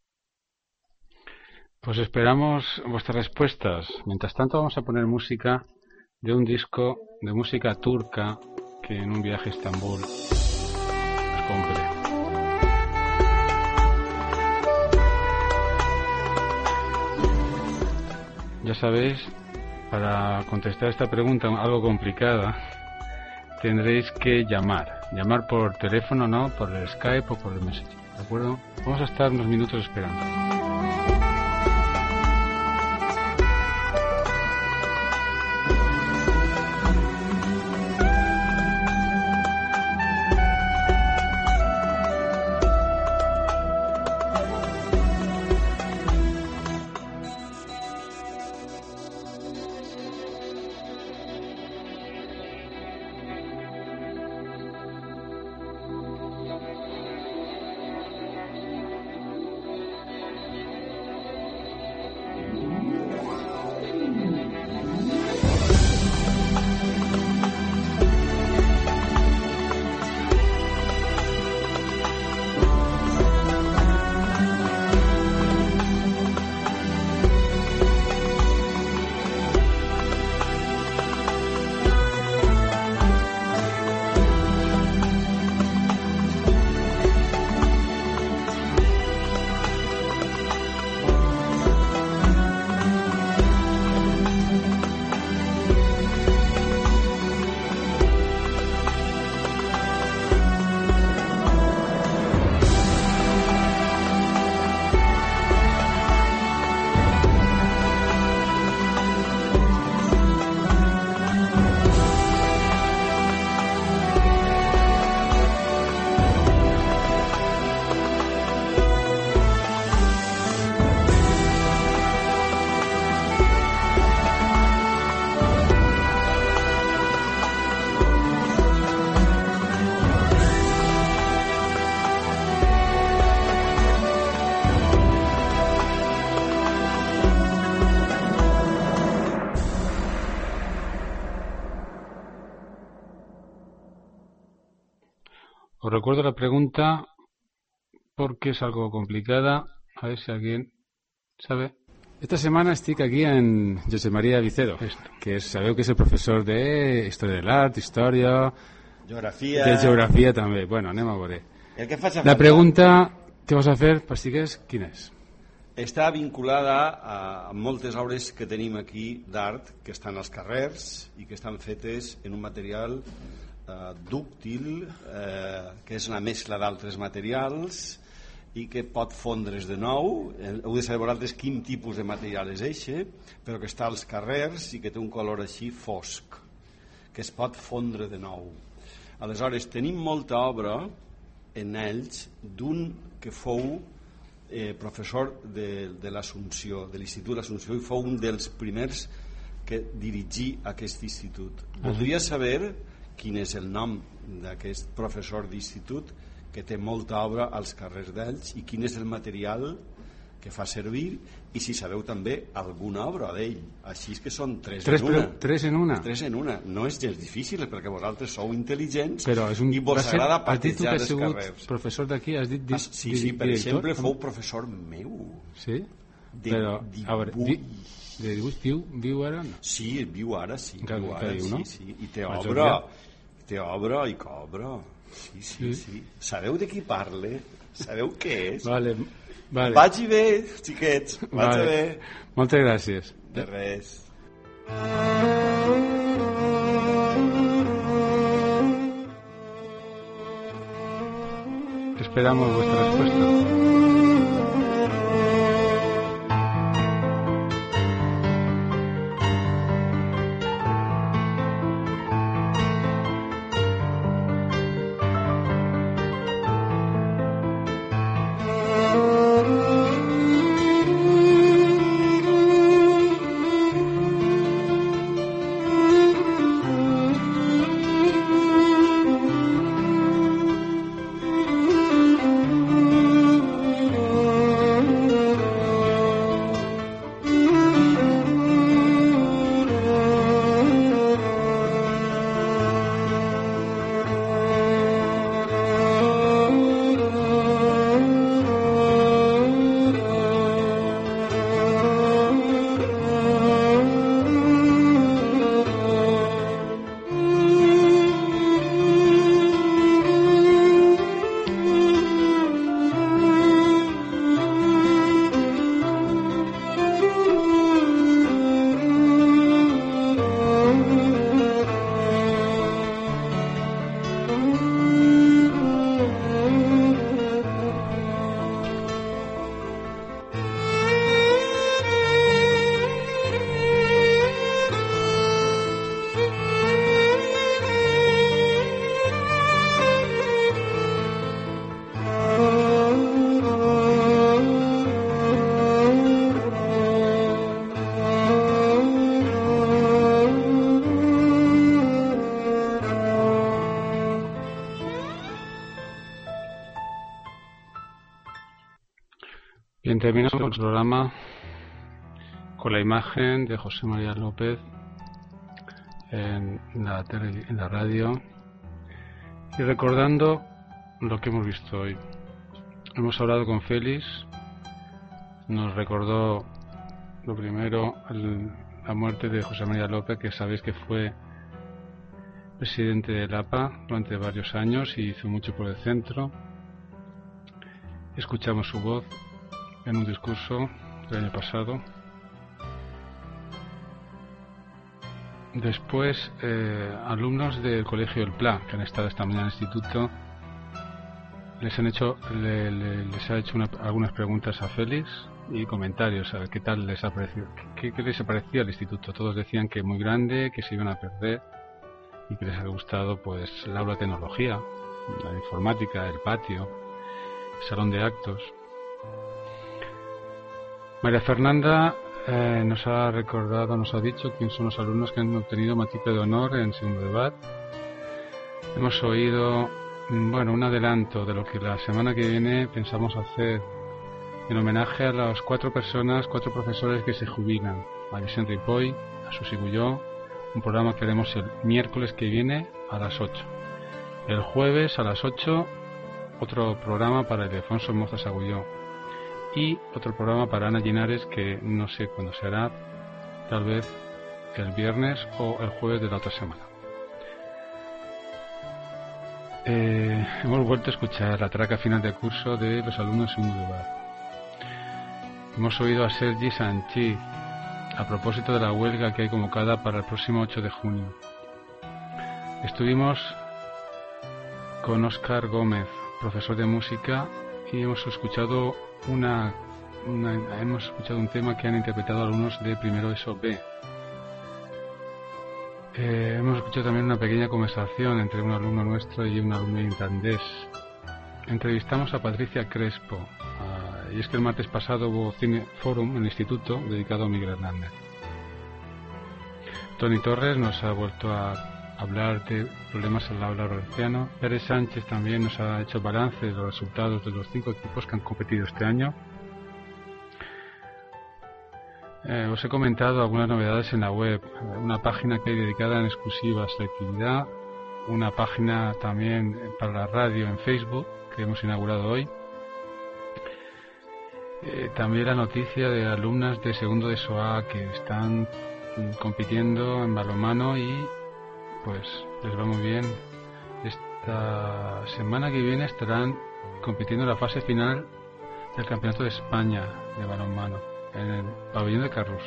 Pues esperamos vuestras respuestas. Mientras tanto vamos a poner música de un disco de música turca que en un viaje a Estambul os compré. Ya sabéis, para contestar esta pregunta algo complicada, tendréis que llamar por teléfono, no por el Skype o por el Messenger, ¿de acuerdo? Vamos a estar unos minutos esperando. Os recuerdo la pregunta porque és algo complicada. A ver si alguien sabe. Esta setmana estic aquí en José María Vicedo, que sabeu que és el professor de Història de l'Art, Història... Geografia... De Geografia també. Bueno, anem a veure. El que faig a la pregunta que vas a fer, Pastigués, quina és? Està vinculada a moltes obres que tenim aquí d'art, que estan als carrers i que estan fetes en un material dúctil, que és una mescla d'altres materials i que pot fondre's de nou. Heu de saber vosaltres quin tipus de material és eixe, però que està als carrers i que té un color així fosc, que es pot fondre de nou. Aleshores, tenim molta obra en ells d'un que fou professor de l'Assumpció, de l'Institut de l'Assumpció, i fou un dels primers que dirigí aquest institut. Voldria saber quin és el nom d'aquest professor d'institut que té molta obra als carrers d'ells i quin és el material que fa servir i si sabeu també alguna obra d'ell. Així és que són tres en una. Tres en una. No és gens difícil perquè vosaltres sou intel·ligents i vos agrada passejar els carrers. Professor d'aquí, has dit sí, per exemple, fou professor meu. Sí? Però, a veure, de dibuix viu ara? Sí, viu ara, sí. I té obra i cobra. Sí. Sabeu de qui parle? Sabeu què és? Vale. Vagi bé, xiquets. Vagi bé. Moltes gràcies. De res. Esperamos vuestra respuesta. Bien, terminamos el programa con la imagen de José María López en la radio y recordando lo que hemos visto hoy. Hemos hablado con Félix, nos recordó lo primero la muerte de José María López, que sabéis que fue presidente del APA durante varios años y hizo mucho por el centro. Escuchamos su voz en un discurso del año pasado. Después, alumnos del Colegio del Pla, que han estado esta mañana en el instituto, les ha hecho algunas preguntas a Félix y comentarios a ver qué tal les ha parecido, qué les parecía el instituto. Todos decían que muy grande, que se iban a perder y que les ha gustado pues el aula de tecnología, la informática, el patio, el salón de actos. María Fernanda nos ha recordado, nos ha dicho quiénes son los alumnos que han obtenido matrícula de honor en segundo debat. Hemos oído un adelanto de lo que la semana que viene pensamos hacer en homenaje a las 4 profesores que se jubilan, a Vicent Ripoll, a Susi Gulló, un programa que haremos el miércoles que viene a las 8. El jueves a las 8 otro programa para Ildefonso Mozas Agulló y otro programa para Ana Linares, que no sé cuándo se hará, tal vez el viernes o el jueves de la otra semana. Hemos vuelto a escuchar la traca final de curso de los alumnos en segundo lugar. Hemos oído a Sergi Sanchís a propósito de la huelga que hay convocada para el próximo 8 de junio. Estuvimos con Óscar Gómez, profesor de música, y hemos escuchado un tema que han interpretado alumnos de primero ESO B. Hemos escuchado también una pequeña conversación entre un alumno nuestro y un alumno irlandés. Entrevistamos a Patricia Crespo, y es que el martes pasado hubo Cine Forum en el instituto dedicado a Miguel Hernández. Tony Torres nos ha vuelto a hablar de problemas al habla valenciano. Pérez Sánchez también nos ha hecho balance de los resultados de los 5 equipos que han competido este año. Os he comentado algunas novedades en la web, una página que hay dedicada en exclusiva a selectividad, una página también para la radio en Facebook que hemos inaugurado hoy. También la noticia de alumnas de segundo de SOA que están compitiendo en balonmano y pues les va muy bien. Esta semana que viene estarán compitiendo en la fase final del Campeonato de España de balonmano en el pabellón de Carrus.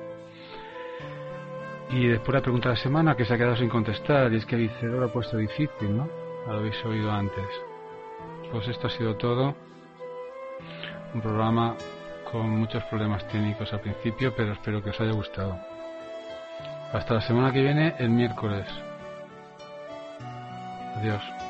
Y después la pregunta de la semana que se ha quedado sin contestar, y es que Vicero lo ha puesto difícil, ¿no? Lo habéis oído antes. Pues esto ha sido todo. Un programa con muchos problemas técnicos al principio, pero espero que os haya gustado. Hasta la semana que viene, el miércoles. Adiós.